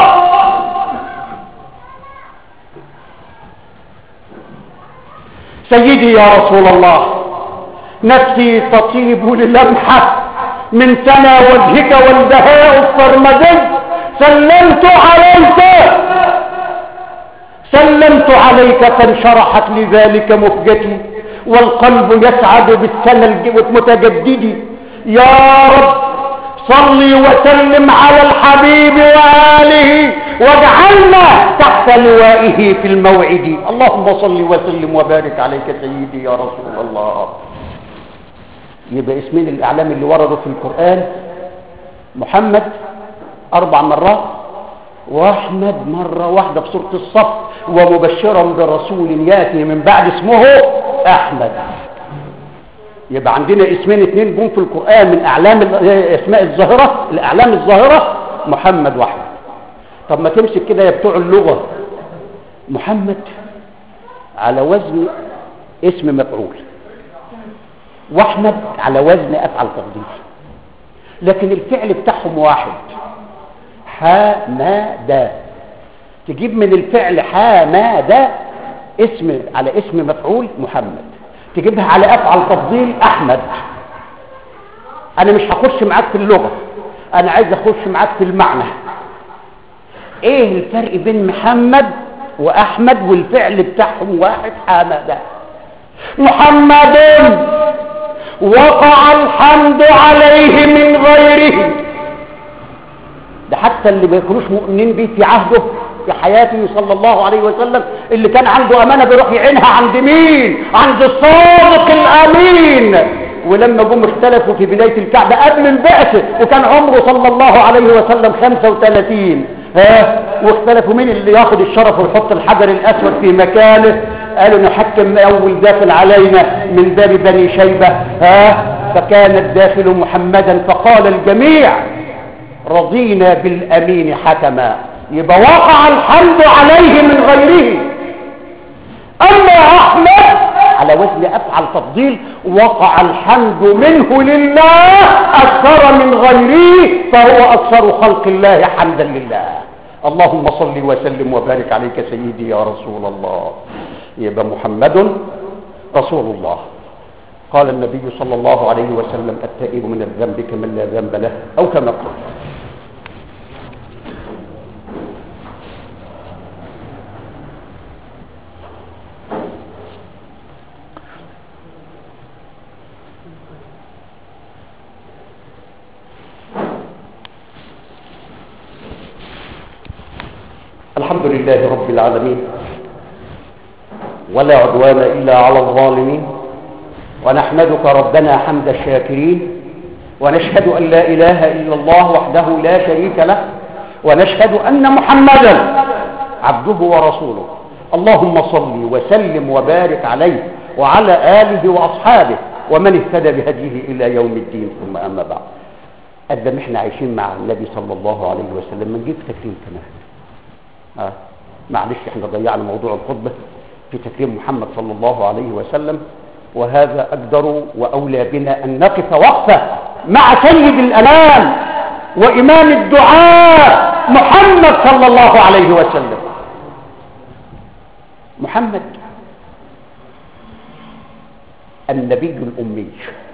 سيدي يا رسول الله، نفسي تطيب للمحة من سنى وجهك والبهاء السرمدي. سلمت عليك سلمت عليك فانشرحت لذلك مهجتي والقلب يسعد بالسنى المتجدد. يا رب صل وسلم على الحبيب وآله واجعلنا تحت لوائه في الموعد. اللهم صل وسلم وبارك عليك سيدي يا رسول الله. يبقى اسمين الأعلام اللي وردوا في القرآن محمد أربع مرات وأحمد مرة واحدة في سورة الصف ومبشرا برسول يأتي من بعد اسمه أحمد. يبقى عندنا اسمين اثنين جم في القرآن من أعلام اسماء الظاهرة، الأعلام الظاهرة محمد وأحمد. طب ما تمسك كده يا بتوع اللغة، محمد على وزن اسم مفعول واحمد على وزن افعل تفضيل، لكن الفعل بتاعهم واحد. حمد تجيب من الفعل حمد اسم على اسم مفعول محمد، تجيبها على افعل تفضيل احمد. انا مش هخش معاك في اللغة، انا عايز اخش معاك في المعنى. ايه الفرق بين محمد واحمد والفعل بتاعهم واحد؟ حمد. محمد وقع الحمد عليه من غيره. ده حتى اللي ما يكونوش مؤمنين به في عهده في حياته صلى الله عليه وسلم، اللي كان عنده امانه بيروح يعينها عند مين؟ عند الصادق الامين. ولما جم اختلفوا في بدايه الكعبه قبل البعثه وكان عمره صلى الله عليه وسلم خمسة وثلاثين، ها واختلفوا مين اللي ياخد الشرف ويحط الحجر الاسود في مكانه. قالوا نحكم اول داخل علينا من باب بني شيبه، ها فكان الداخل محمدا فقال الجميع رضينا بالامين حكما. يبقى وقع الحمد عليه من غيره. اما احمد على وزن افعل تفضيل وقع الحمد منه لله اكثر من غيره، فهو اكثر خلق الله حمدا لله. اللهم صل وسلم وبارك عليك سيدي يا رسول الله. يبقى محمد رسول الله. قال النبي صلى الله عليه وسلم التائب من الذنب كمن لا ذنب له، او كما قال. الحمد لله رب العالمين ولا عدوان إلا على الظالمين، ونحمدك ربنا حمد الشاكرين، ونشهد أن لا إله إلا الله وحده لا شريك له، ونشهد أن محمدا عبده ورسوله. اللهم صل وسلم وبارك عليه وعلى آله وأصحابه ومن اهتدى بهديه إلى يوم الدين. ثم أما بعد، قد ما احنا عايشين مع النبي صلى الله عليه وسلم، ما نجيب تكريم كمان. ها معلش احنا ضيعنا موضوع الخطبة في تكريم محمد صلى الله عليه وسلم، وهذا أقدر وأولى بنا أن نقف وقفة مع سيد الأنام وإمام الدعاء محمد صلى الله عليه وسلم. محمد النبي الأمي،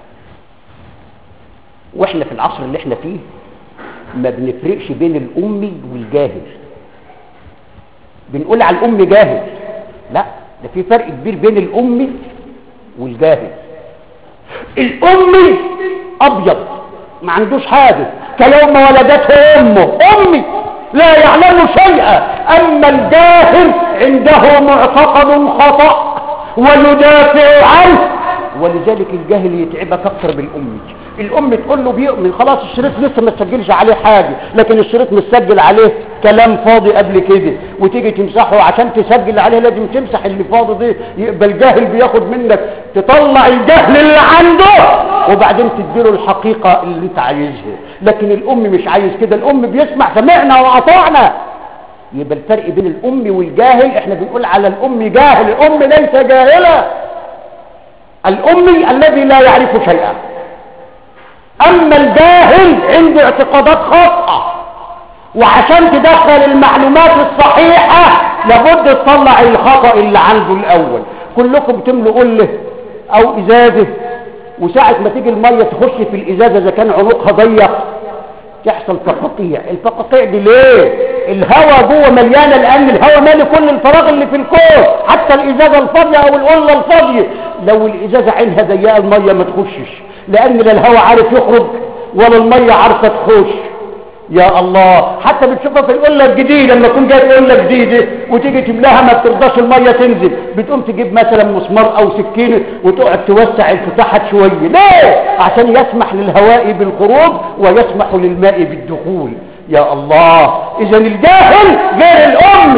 واحنا في العصر اللي احنا فيه ما بنفرقش بين الأمي والجاهل. بنقول على الأم جاهل، لا، ده في فرق كبير بين الأمي والجاهل. الأمي أبيض ما عندوش حاجة، كلو ما ولدته أمه أمي لا يعلم شيئا. أما الجاهل عنده معتقد خطأ ويدافع عنه، ولذلك الجاهل يتعبك أكثر بالأمي. الأم تقول له بيؤمن، خلاص الشريط لسه ما تسجلش عليه حاجة، لكن الشريط متسجل عليه كلام فاضي قبل كده، وتيجي تمسحه عشان تسجل عليه لازم تمسح اللي فاضي ده. يبقى الجاهل بياخد منك تطلع الجهل اللي عنده وبعدين تديله الحقيقة اللي انت عايزها. لكن الأم مش عايز كده، الأم بيسمع سمعنا وأطعنا. يبقى الفرق بين الأم والجاهل، احنا بنقول على الأم جاهل، الأم ليس جاهلة. الأمي الذي لا يعرف شيئا، أما الجاهل عنده اعتقادات خاطئة، وعشان تدخل المعلومات الصحيحة لابد تطلع الخطأ اللي عنده الأول. كلكم تملوا قله أو إزازة، وساعة ما تيجي المية تخش في الإزازة إذا كان عنقها ضيق يحصل فقاقيع. الفقاقيع دي ليه؟ الهواء جوه مليانة، لأن الهواء مالي كل الفراغ اللي في الكون، حتى الإزازة الفاضية أو القلة الفاضية. لو الإزازة عينها ضيقة المية ما تخشش، لأن لا الهواء عارف يخرج ولا المية عارفة تخش. يا الله، حتى بتشوفها في القلة الجديدة لما تكون جايب قلة جديدة وتيجي تملاها ما بترضاش المية تنزل، بتقوم تجيب مثلا مسمار أو سكينة وتقعد توسع الفتحات شوية. ليه؟ عشان يسمح للهواء بالخروج ويسمح للماء بالدخول. يا الله، إذا الجاهل غير الأم.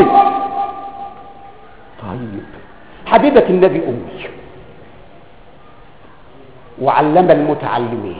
طيب حبيبة النبي أمي وعلم المتعلمين.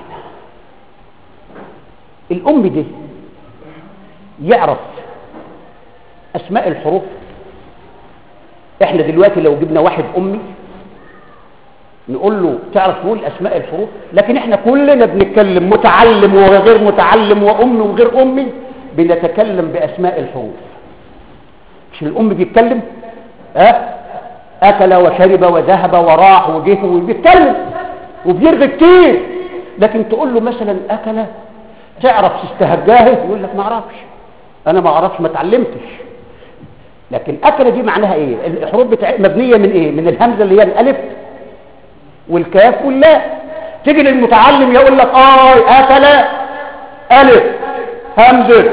الأم دي يعرف أسماء الحروف. احنا دلوقتي لو جبنا واحد أمي نقول له تعرف تقول أسماء الحروف، لكن احنا كلنا بنتكلم متعلم وغير متعلم وأم وغير أمي بنتكلم بأسماء الحروف. مش الأم بيتكلم؟ اه أكل وشرب وذهب وراح وجه وبيتكلم وبيرغي كتير، لكن تقول له مثلا أكل تعرف تستهجاه؟ يقول لك ما اعرفش، انا ما اعرفش، ما اتعلمتش. لكن أكل دي معناها ايه؟ الحروف بتاع مبنيه من ايه؟ من الهمزه اللي هي الالف والكاف واللاء. تيجي للمتعلم يقول لك اه أكل الف همزه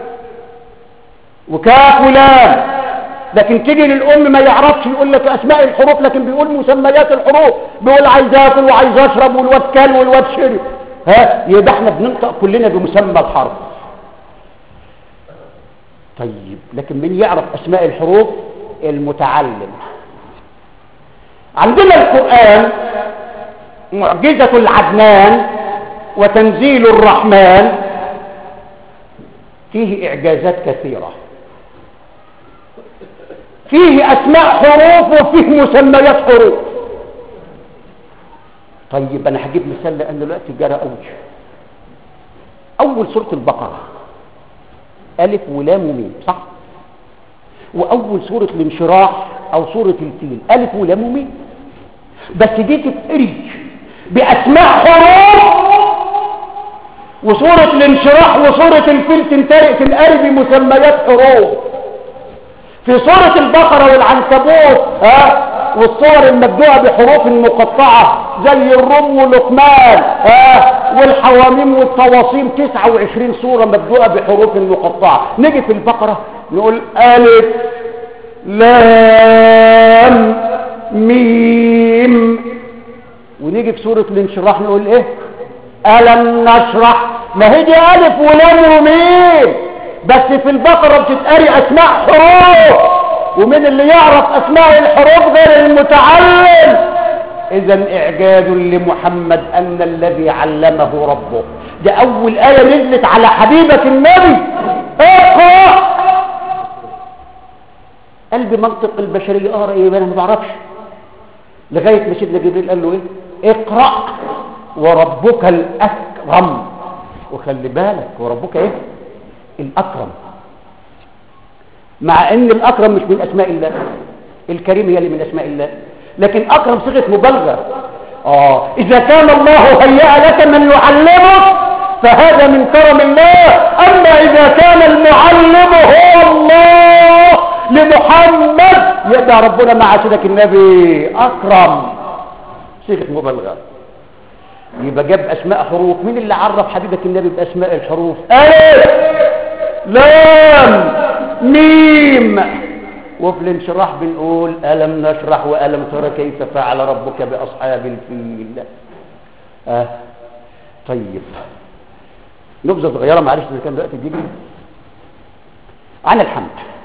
وكاف ولام، لكن تيجي للأم ما يعرفش، يقول لك أسماء الحروف لكن بيقول مسميات الحروف، بيقول عايز آكل وعايز أشرب والواد كل والواد شرب. ها، يبقى احنا بننطق كلنا بمسمى الحرف. طيب لكن من يعرف أسماء الحروف؟ المتعلم. عندنا القرآن معجزة العدنان وتنزيل الرحمن، فيه إعجازات كثيرة، فيه أسماء حروف وفيه مسميات حروف. طيب أنا هجيب مثال لأن دلوقتي جرى أوجه. أول سورة البقرة ألف ولام وميم، صح؟ وأول سورة الانشراح أو سورة الفيل ألف ولام وميم، بس دي تتقري بأسماء حروف، وسورة الانشراح وسورة الفيل تنقري بمسميات حروف. في سورة البقرة والعنكبوت ها والصور المبدوءة بحروف مقطعة زي الروم ولقمان ها والحواميم والطواصيم، تسعة وعشرين سورة مبدوءة بحروف مقطعة. نيجي في البقرة نقول ألف لام ميم، ونيجي في سورة الانشراح نقول ايه؟ ألم نشرح. ما هي دي ألف ولام وميم، بس في البقرة بتتقري أسماء حروف، ومن اللي يعرف أسماء الحروف غير المتعلم. إذن إعجاز لمحمد أن الذي علمه ربه. ده أول آية نزلت على حبيبة النبي، اقرأ قلب منطق البشريه اقرا ايه؟ انا ما بعرفش. لغايه ما سيدنا جبريل قال له ايه؟ اقرا وربك الاكرم. وخلي بالك وربك ايه؟ الاكرم، مع ان الاكرم مش من اسماء الله، الكريم هي اللي من اسماء الله، لكن اكرم صيغه مبالغه. اه اذا كان الله هيأ لك من يعلمك فهذا من كرم الله. اما اذا كان المعلم هو الله لمحمد يبقى ربنا مع سيدك النبي اكرم، صيغه مبالغه. يبقى جاب اسماء حروف. مين اللي عرف حبيبك النبي باسماء الحروف؟ الف لام ميم. وفي الانشراح بنقول الم نشرح والم ترى كيف فعل ربك باصحاب الفيل. اه طيب نبذه صغيره معلش اذا كان دلوقتي بيجري عن الحمد.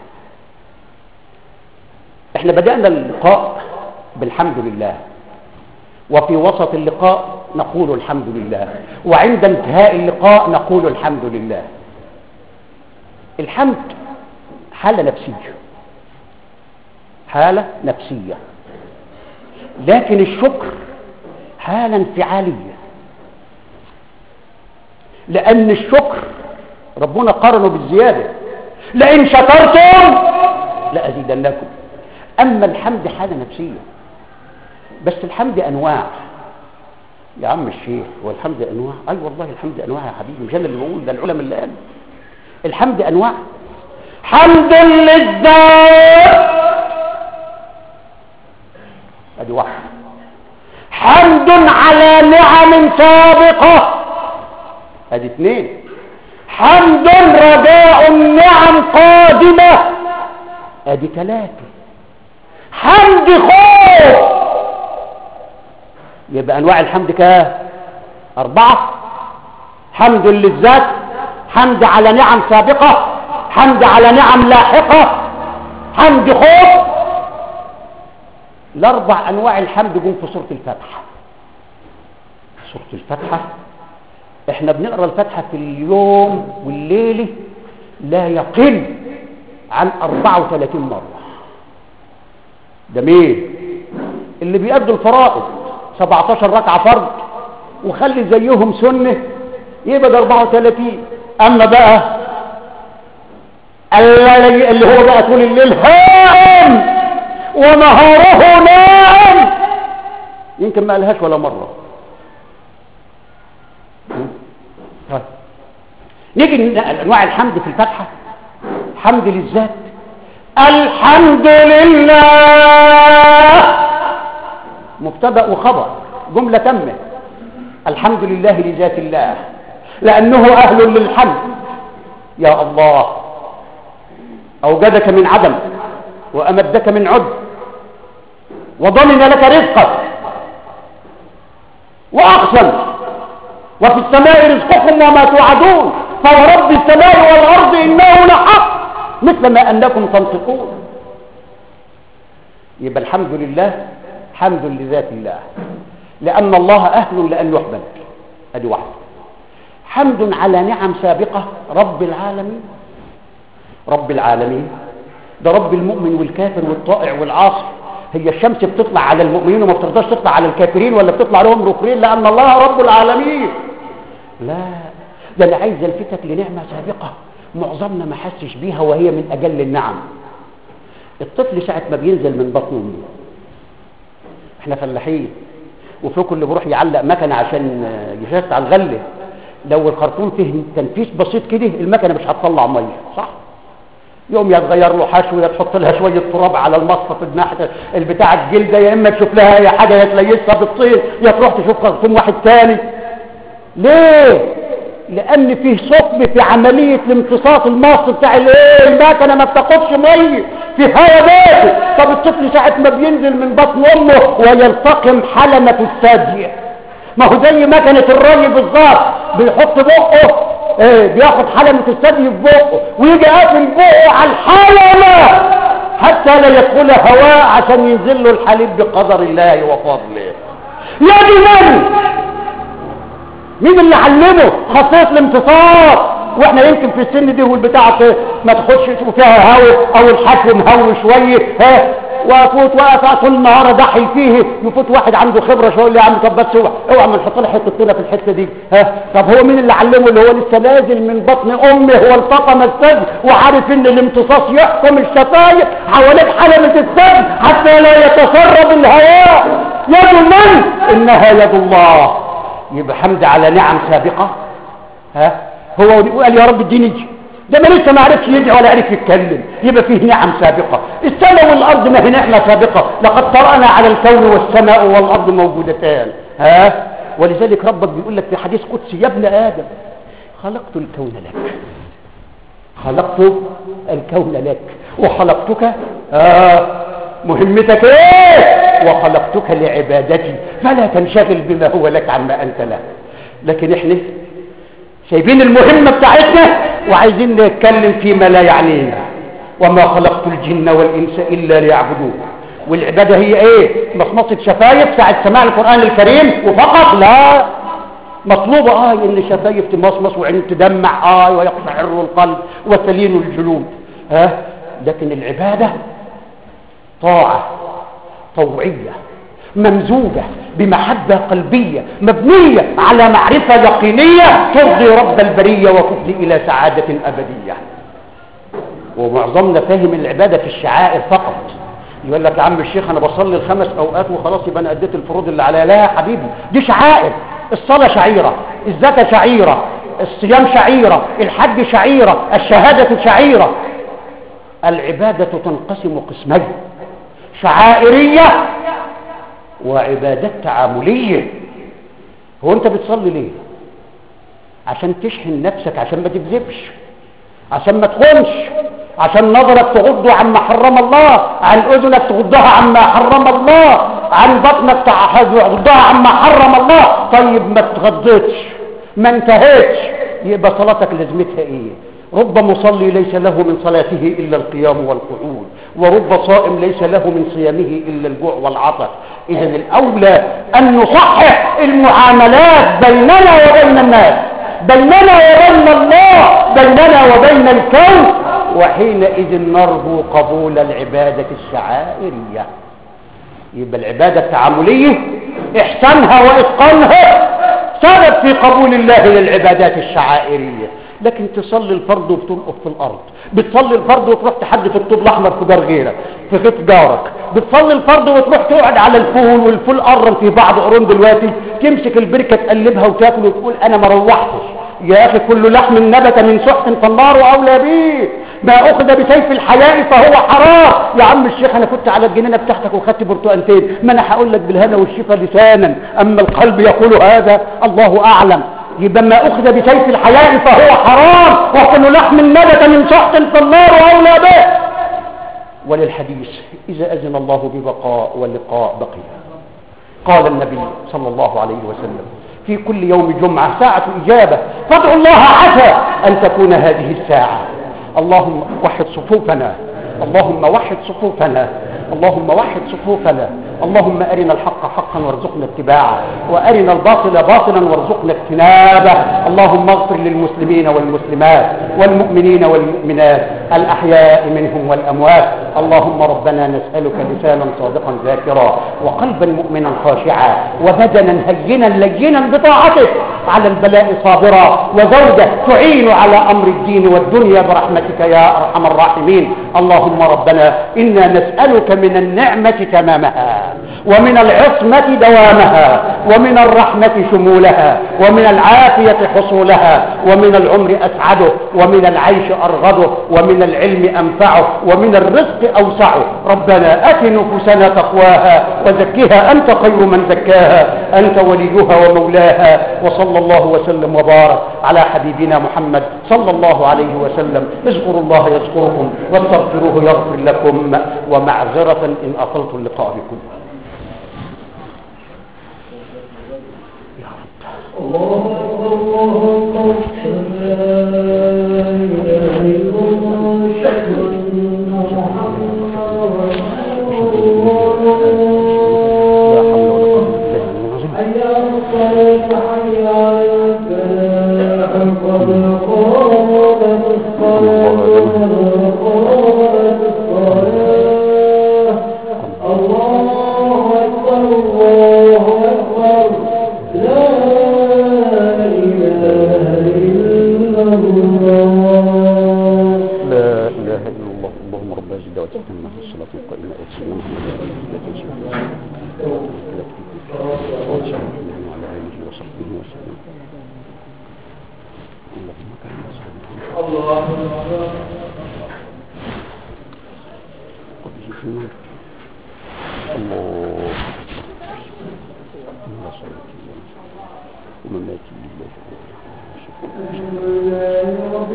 احنا بدأنا اللقاء بالحمد لله، وفي وسط اللقاء نقول الحمد لله، وعند انتهاء اللقاء نقول الحمد لله. الحمد حالة نفسية، حالة نفسية، لكن الشكر حالة انفعالية، لأن الشكر ربنا قارنه بالزيادة، لئن شكرتم لأزيدنكم. أما الحمد حالة نفسية. بس الحمد أنواع يا عم الشيخ، والحمد أنواع؟ أي أيوة والله الحمد أنواع يا حبيبي، مش أنا اللي بقول، ده العلماء اللي قالوا الحمد أنواع. حمد للذات ادي واحد، حمد على نعم سابقة ادي اثنين، حمد رجاء النعم قادمة ادي ثلاثة، حمد خوف. يبقى انواع الحمد كام؟ اربعة. حمد للذات، حمد على نعم سابقة، حمد على نعم لاحقة، حمد خوف. الاربع انواع الحمد جم في سورة الفاتحة. سورة الفاتحة احنا بنقرأ الفاتحة في اليوم والليلة لا يقل عن اربعة وثلاثين مرة. ده مين؟ اللي بيأدوا الفرائض سبعة عشر ركعة فرض وخلي زيهم سنة يبقى ده اربعة وثلاثين. اما بقى اللي هو بقى طول الليل هام ونهاره ناعم يمكن ما قالهاش ولا مرة. طيب نيجي انواع الحمد في الفاتحة. حمد للذات، الحمد لله مبتدأ وخبر جملة تامة. الحمد لله لذات الله لأنه أهل للحمد. يا الله أوجدك من عدم وأمدك من عد وضمن لك رزقك وأقسم وفي السماء رزقكم وما توعدون فورب السماء والأرض إنه لحق مثل ما أنكم تنطقون. يبقى الحمد لله حمد لذات الله لأن الله أهل لأن يحمد أدي واحد. حمد على نعم سابقة، رب العالمين. رب العالمين ده رب المؤمن والكافر والطائع والعاصي. هي الشمس بتطلع على المؤمنين وما بترضاش تطلع على الكافرين ولا بتطلع لهم ركرين لأن الله رب العالمين؟ لا، ده أنا عايز الفتك لنعمة سابقة معظمنا ما حسش بيها وهي من أجل النعم. الطفل ساعة ما بينزل من بطن أمه، احنا فلاحين وفيكم اللي بيروح يعلق مكنه عشان يشتت على الغله، لو الخرطوم فيه تنفيس بسيط كده المكنه مش هتطلع ميه، صح؟ يوم يتغير له حشو، يا تحط لها شويه تراب على المصفى في ناحيه البتاع الجلده، يا اما تشوف لها اي حاجه يا تليسها بالطين يا تروح تشوف خرطوم واحد ثاني. ليه؟ لان فيه ثقب في عمليه الامتصاص المص بتاع الايه المكنه ما بتاخدش ميه في هواء باته. طب الطفل ساعه ما بينزل من بطن امه ويلتقم حلمه الثدي، ما هو زي مكنه الري بالظبط، بيحط بقه ايه بياخد حلمه الثدي في بقه ويجي قافل بقه على الحلمه حتى لا يدخل هواء عشان ينزل له الحليب بقدر الله وفضله. يا من مين اللي علمه خاصيه الامتصاص؟ واحنا يمكن في السن دي والبتاعه ما تاخدش فيها هوا او الحشو مهوي شويه ها، وافوت واقف طول النهار ادحي فيه، يفوت واحد عنده خبره شويه يقول لي يا عم طب بس اوعى اوعى ما نحط له حته طينه في الحته دي ها. طب هو مين اللي علمه؟ اللي هو لسه نازل من بطن امه، هو التقم السجن وعارف ان الامتصاص يحكم الشفايف حوالين حلبة السجن حتى لا يتسرب الهواء. يد من؟ انها يد الله. يبقى حمد على نعم سابقه ها. هو قال يا رب اديني، ده ما لسه ما عرفش يدعي ولا عرف يتكلم، يبقى فيه نعم سابقه. السماء والارض ما هي نعمه سابقه، لقد طرأنا على الكون والسماء والارض موجودتان ها. ولذلك ربك بيقول لك في حديث قدسي يا ابن ادم خلقت الكون لك، خلقت الكون لك وخلقتك آه مهمتك ايه؟ وخلقتك لعبادتي فلا تنشغل بما هو لك عما انت له. لكن احنا شايفين المهمة بتاعتنا وعايزين نتكلم فيما لا يعنينا. وما خلقت الجن والإنس إلا ليعبدون. والعبادة هي ايه؟ مصمصة شفايف ساعة سماع القرآن الكريم وفقط؟ لا، مطلوبة اه ان شفايف تمصمص وعين تدمع اه ويقشعر القلب وتلين الجلود ها. لكن العبادة طاعة طوعية ممزوجة بمحبة قلبية مبنية على معرفة يقينية ترضي رب البرية وتفضي إلى سعادة أبدية. ومعظمنا فاهم العبادة في الشعائر فقط. يقول لك يا عم الشيخ أنا بصلي الخمس أوقات وخلاص يبقى أنا أديت الفروض اللي عليا. لا يا حبيبي، دي شعائر. الصلاة شعيرة، الزكاة شعيرة، الصيام شعيرة، الحج شعيرة، الشهادة شعيرة. العبادة تنقسم قسمين: شعائرية وعبادات تعاملية. هو انت بتصلي ليه؟ عشان تشحن نفسك، عشان ما تكذبش، عشان ما تخونش، عشان نظرك تغضه عما حرم الله، عن اذنك تغضها عما حرم الله، عن بطنك تغضها عما حرم الله. طيب ما تغضيتش ما انتهيتش يبقى صلاتك لازمتها ايه؟ رب مصلي ليس له من صلاته إلا القيام والقعود، ورب صائم ليس له من صيامه إلا الجوع والعطش. إذن الأولى أن نصحح المعاملات بيننا وبين الناس، بيننا وبين الله، بيننا وبين الكون، وحينئذ نرجو قبول العبادة الشعائرية. يبقى العبادة التعاملية إحسانها وإتقانها سبب في قبول الله للعبادات الشعائرية. لكن تصلي الفرض وبتنقف في الارض، بتصلي الفرض وتروح تحدف الطوب الاحمر في دار غيرك في غيط جارك، بتصلي الفرض وتروح تقعد على الفول والفول قرن في بعض قرون دلوقتي، تمسك البركه تقلبها وتاكل وتقول انا ما روحتش. يا اخي كل لحم نبت من سحت فالنار اولى به، ما اخذ بسيف الحياء فهو حرام. يا عم الشيخ انا كنت على الجنينه بتاعتك وخدت برتقانتين، ما انا هقول لك بالهنا والشفا لسانا، اما القلب يقول هذا الله اعلم. يبقى ما أخذ بسيف الحياء فهو حرام، وكل لحم نبت من سحت فالنار أولى به. وللحديث إذا أذن الله ببقاء واللقاء بقي. قال النبي صلى الله عليه وسلم في كل يوم جمعة ساعة إجابة، فادعوا الله عسى أن تكون هذه الساعة. اللهم وحد صفوفنا، اللهم وحد صفوفنا، اللهم وحد صفوفنا. اللهم أرنا الحق حقا وارزقنا اتباعه، وأرنا الباطل باطلا وارزقنا اجتنابه. اللهم اغفر للمسلمين والمسلمات والمؤمنين والمؤمنات الأحياء منهم والأموات. اللهم ربنا نسألك لسانا صادقا ذاكرا، وقلبا مؤمنا خاشعا، وبدنا هينا لينا بطاعتك، على البلاء صابرا، وزوجة تعين على أمر الدين والدنيا برحمتك يا أرحم الراحمين. اللهم ربنا إنا نسألك من النعمة تمامها، ومن العصمة دوامها، ومن الرحمة شمولها، ومن العافية حصولها، ومن العمر أسعده، ومن العيش أرغده، ومن العلم أنفعه، ومن الرزق أوسعه. ربنا آت نفوسنا تقواها وزكها أنت خير من زكاها، أنت وليها ومولاها. وصلى الله وسلم وبارك على حبيبنا محمد صلى الله عليه وسلم. اذكروا الله يذكركم واستغفروه يغفر لكم، ومعذرة إن أطلت اللقاء بكم. الله الله الله إله إلا الله اللهم رب هذه الدعوة التامة والصلاة القائمة آت سيدنا محمد لا تنسى وعلى آله وصحبه وسلم. اللهم كرم الله الله الله الله صلاة الله ومماتي لله الحمد لله رب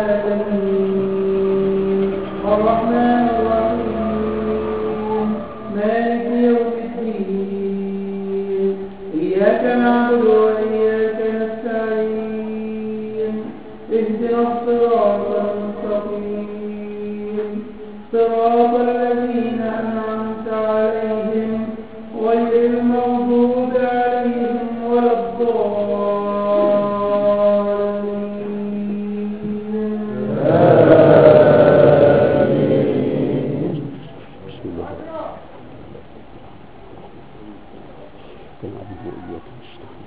العالمين الرحمن الرحيم مالك يوم الدين إياك نعبد وإياك نستعين اهدنا الصراط المستقيم صراط الذين أنعمت عليهم غير المغضوب عليهم ولا الضالين. بسم الله نعبد وإياك نستعين.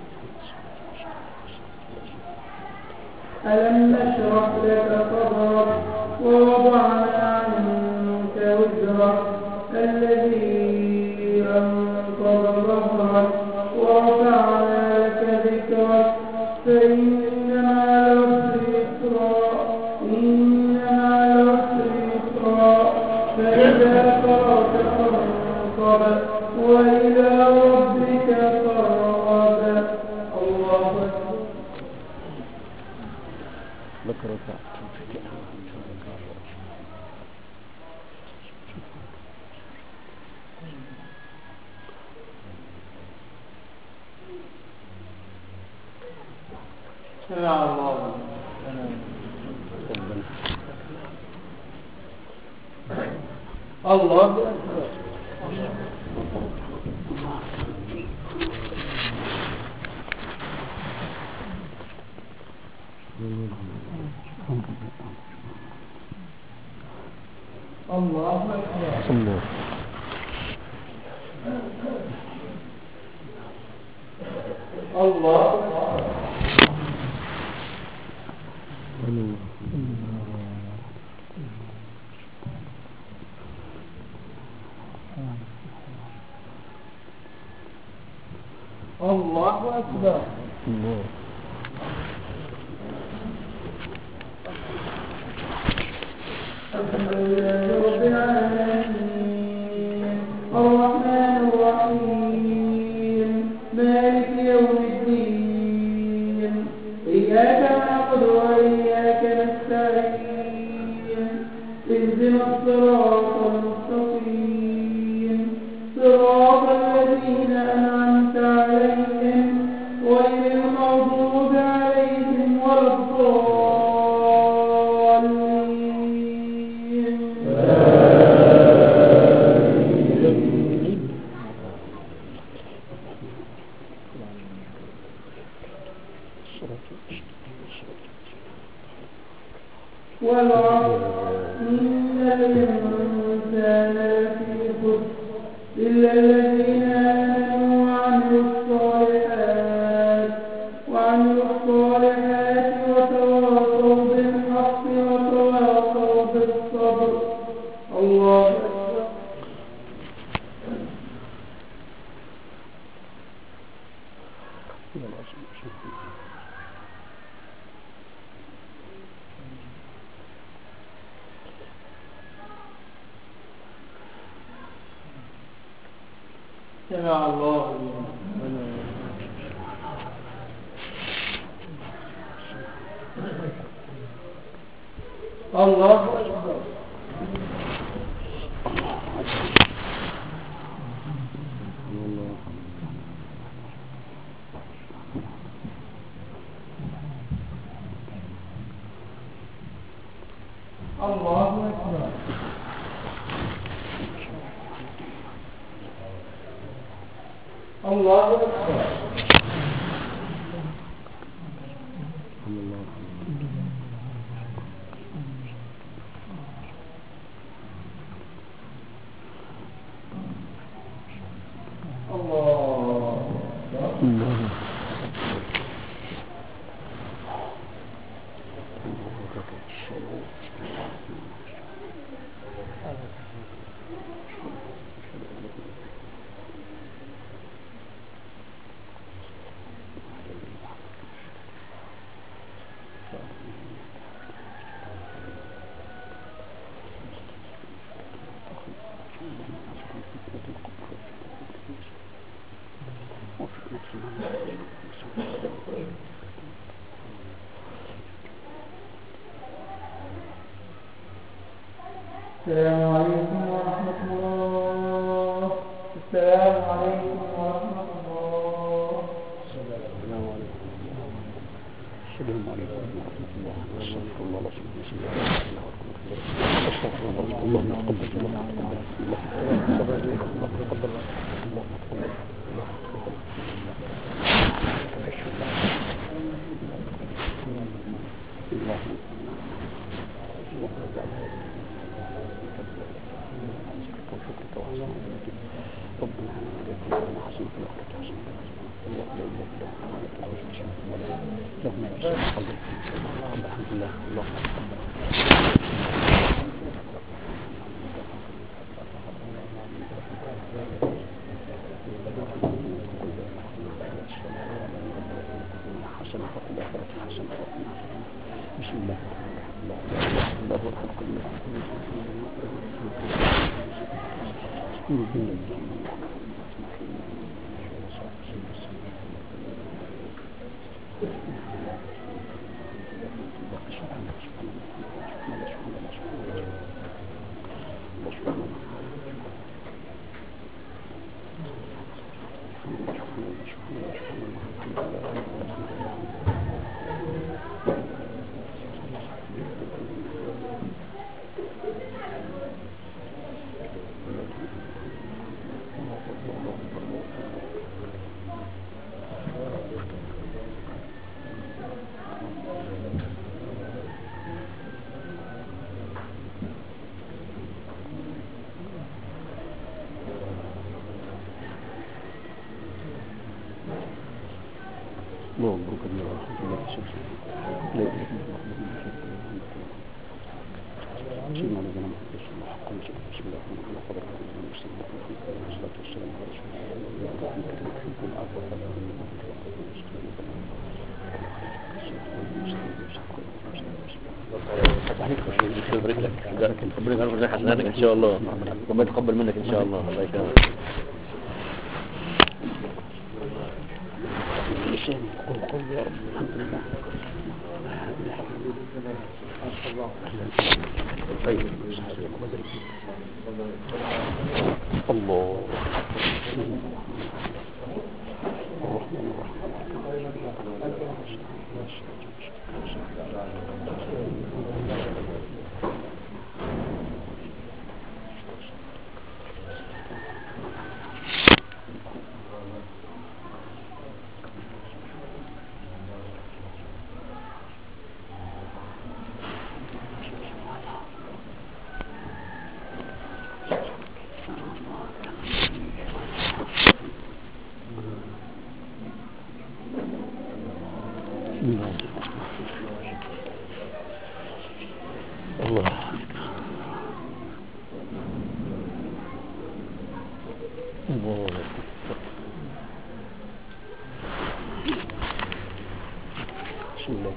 ألم نشرح لك صدرك ووضعنا عنك وزرك الذي أنقض ظهرك ورفعنا لك ذكرك فإن مع العسر يسرا إن مع العسر يسرا فإذا فرغت فانصب وإلى ربك فارغب. الله أكبر. لك ركعت سمع الله الله أكبر. الله أكبر. الله الله الله أكبر. الله الحمد لله رب العالمين الرحمن الرحيم مالك يوم الدين إياك نعبد وإياك نستعين اهدنا الصراط المستقيم صراط الذين أنعمت عليهم غير المغضوب عليهم ولا الضالين. والعصر إن الإنسان لفي خسر إلا الذين آمنوا وعملوا الصالحات وعملوا الصالحات وتواصوا بالحق وتواصوا بالصبر. الله أكبر. سمع الله لمن الله أكبر. الله أكبر. الله أكبر. السلام عليكم ورحمة الله. السلام عليكم ورحمة الله. السلام عليكم. السلام عليكم ورحمة الله. استغفر الله العظيم. بسم الله استغفر الله العظيم. اللهم تقبل اللهم تقبل اللهم تقبل اللهم تقبل ربنا عليكم حسن في الآخرة حسن الله لا إله إلا هو لا تخرج شيء اللهم يجزاك قلبك الحمد لله اللهم تقبل حسن في الآخرة حسن بسم الله الله الله الحق الله مبروك الله ورحمة الله وبركاته. لا إله إلا الله سيدنا نبينا محمد صلى الله عليه وسلم. بسم الله الرحمن الرحيم. قدر الله من المسلمين والصلاة والسلام على رسول الله يبارك لك ربنا يغفر لك حسناتك ان شاء الله ربنا يتقبل منك ان شاء الله الله يكرمك لساني قل قل يا رب الحمد لله طيب الله الرحمن الله الله بسم الله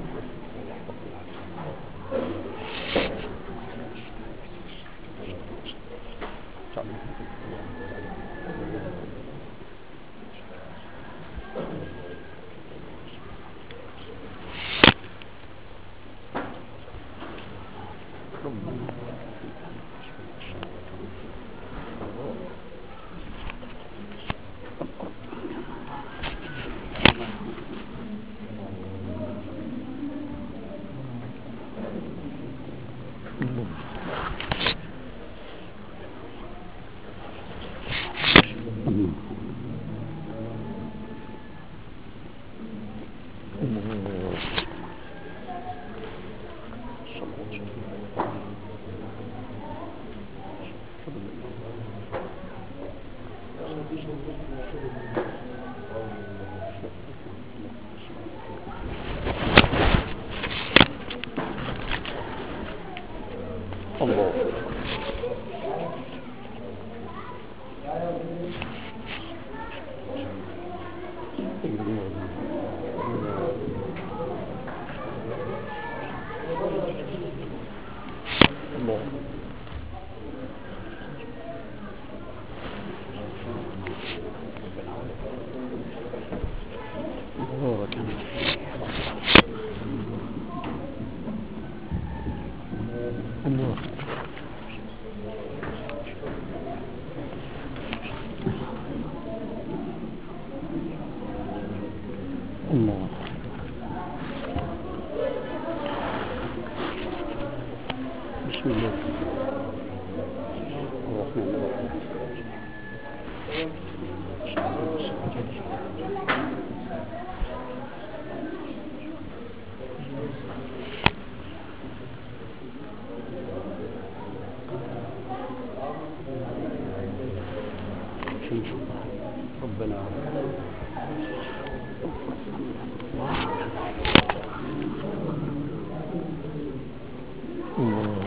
الله الله الرحمن الرحيم. ربنا الله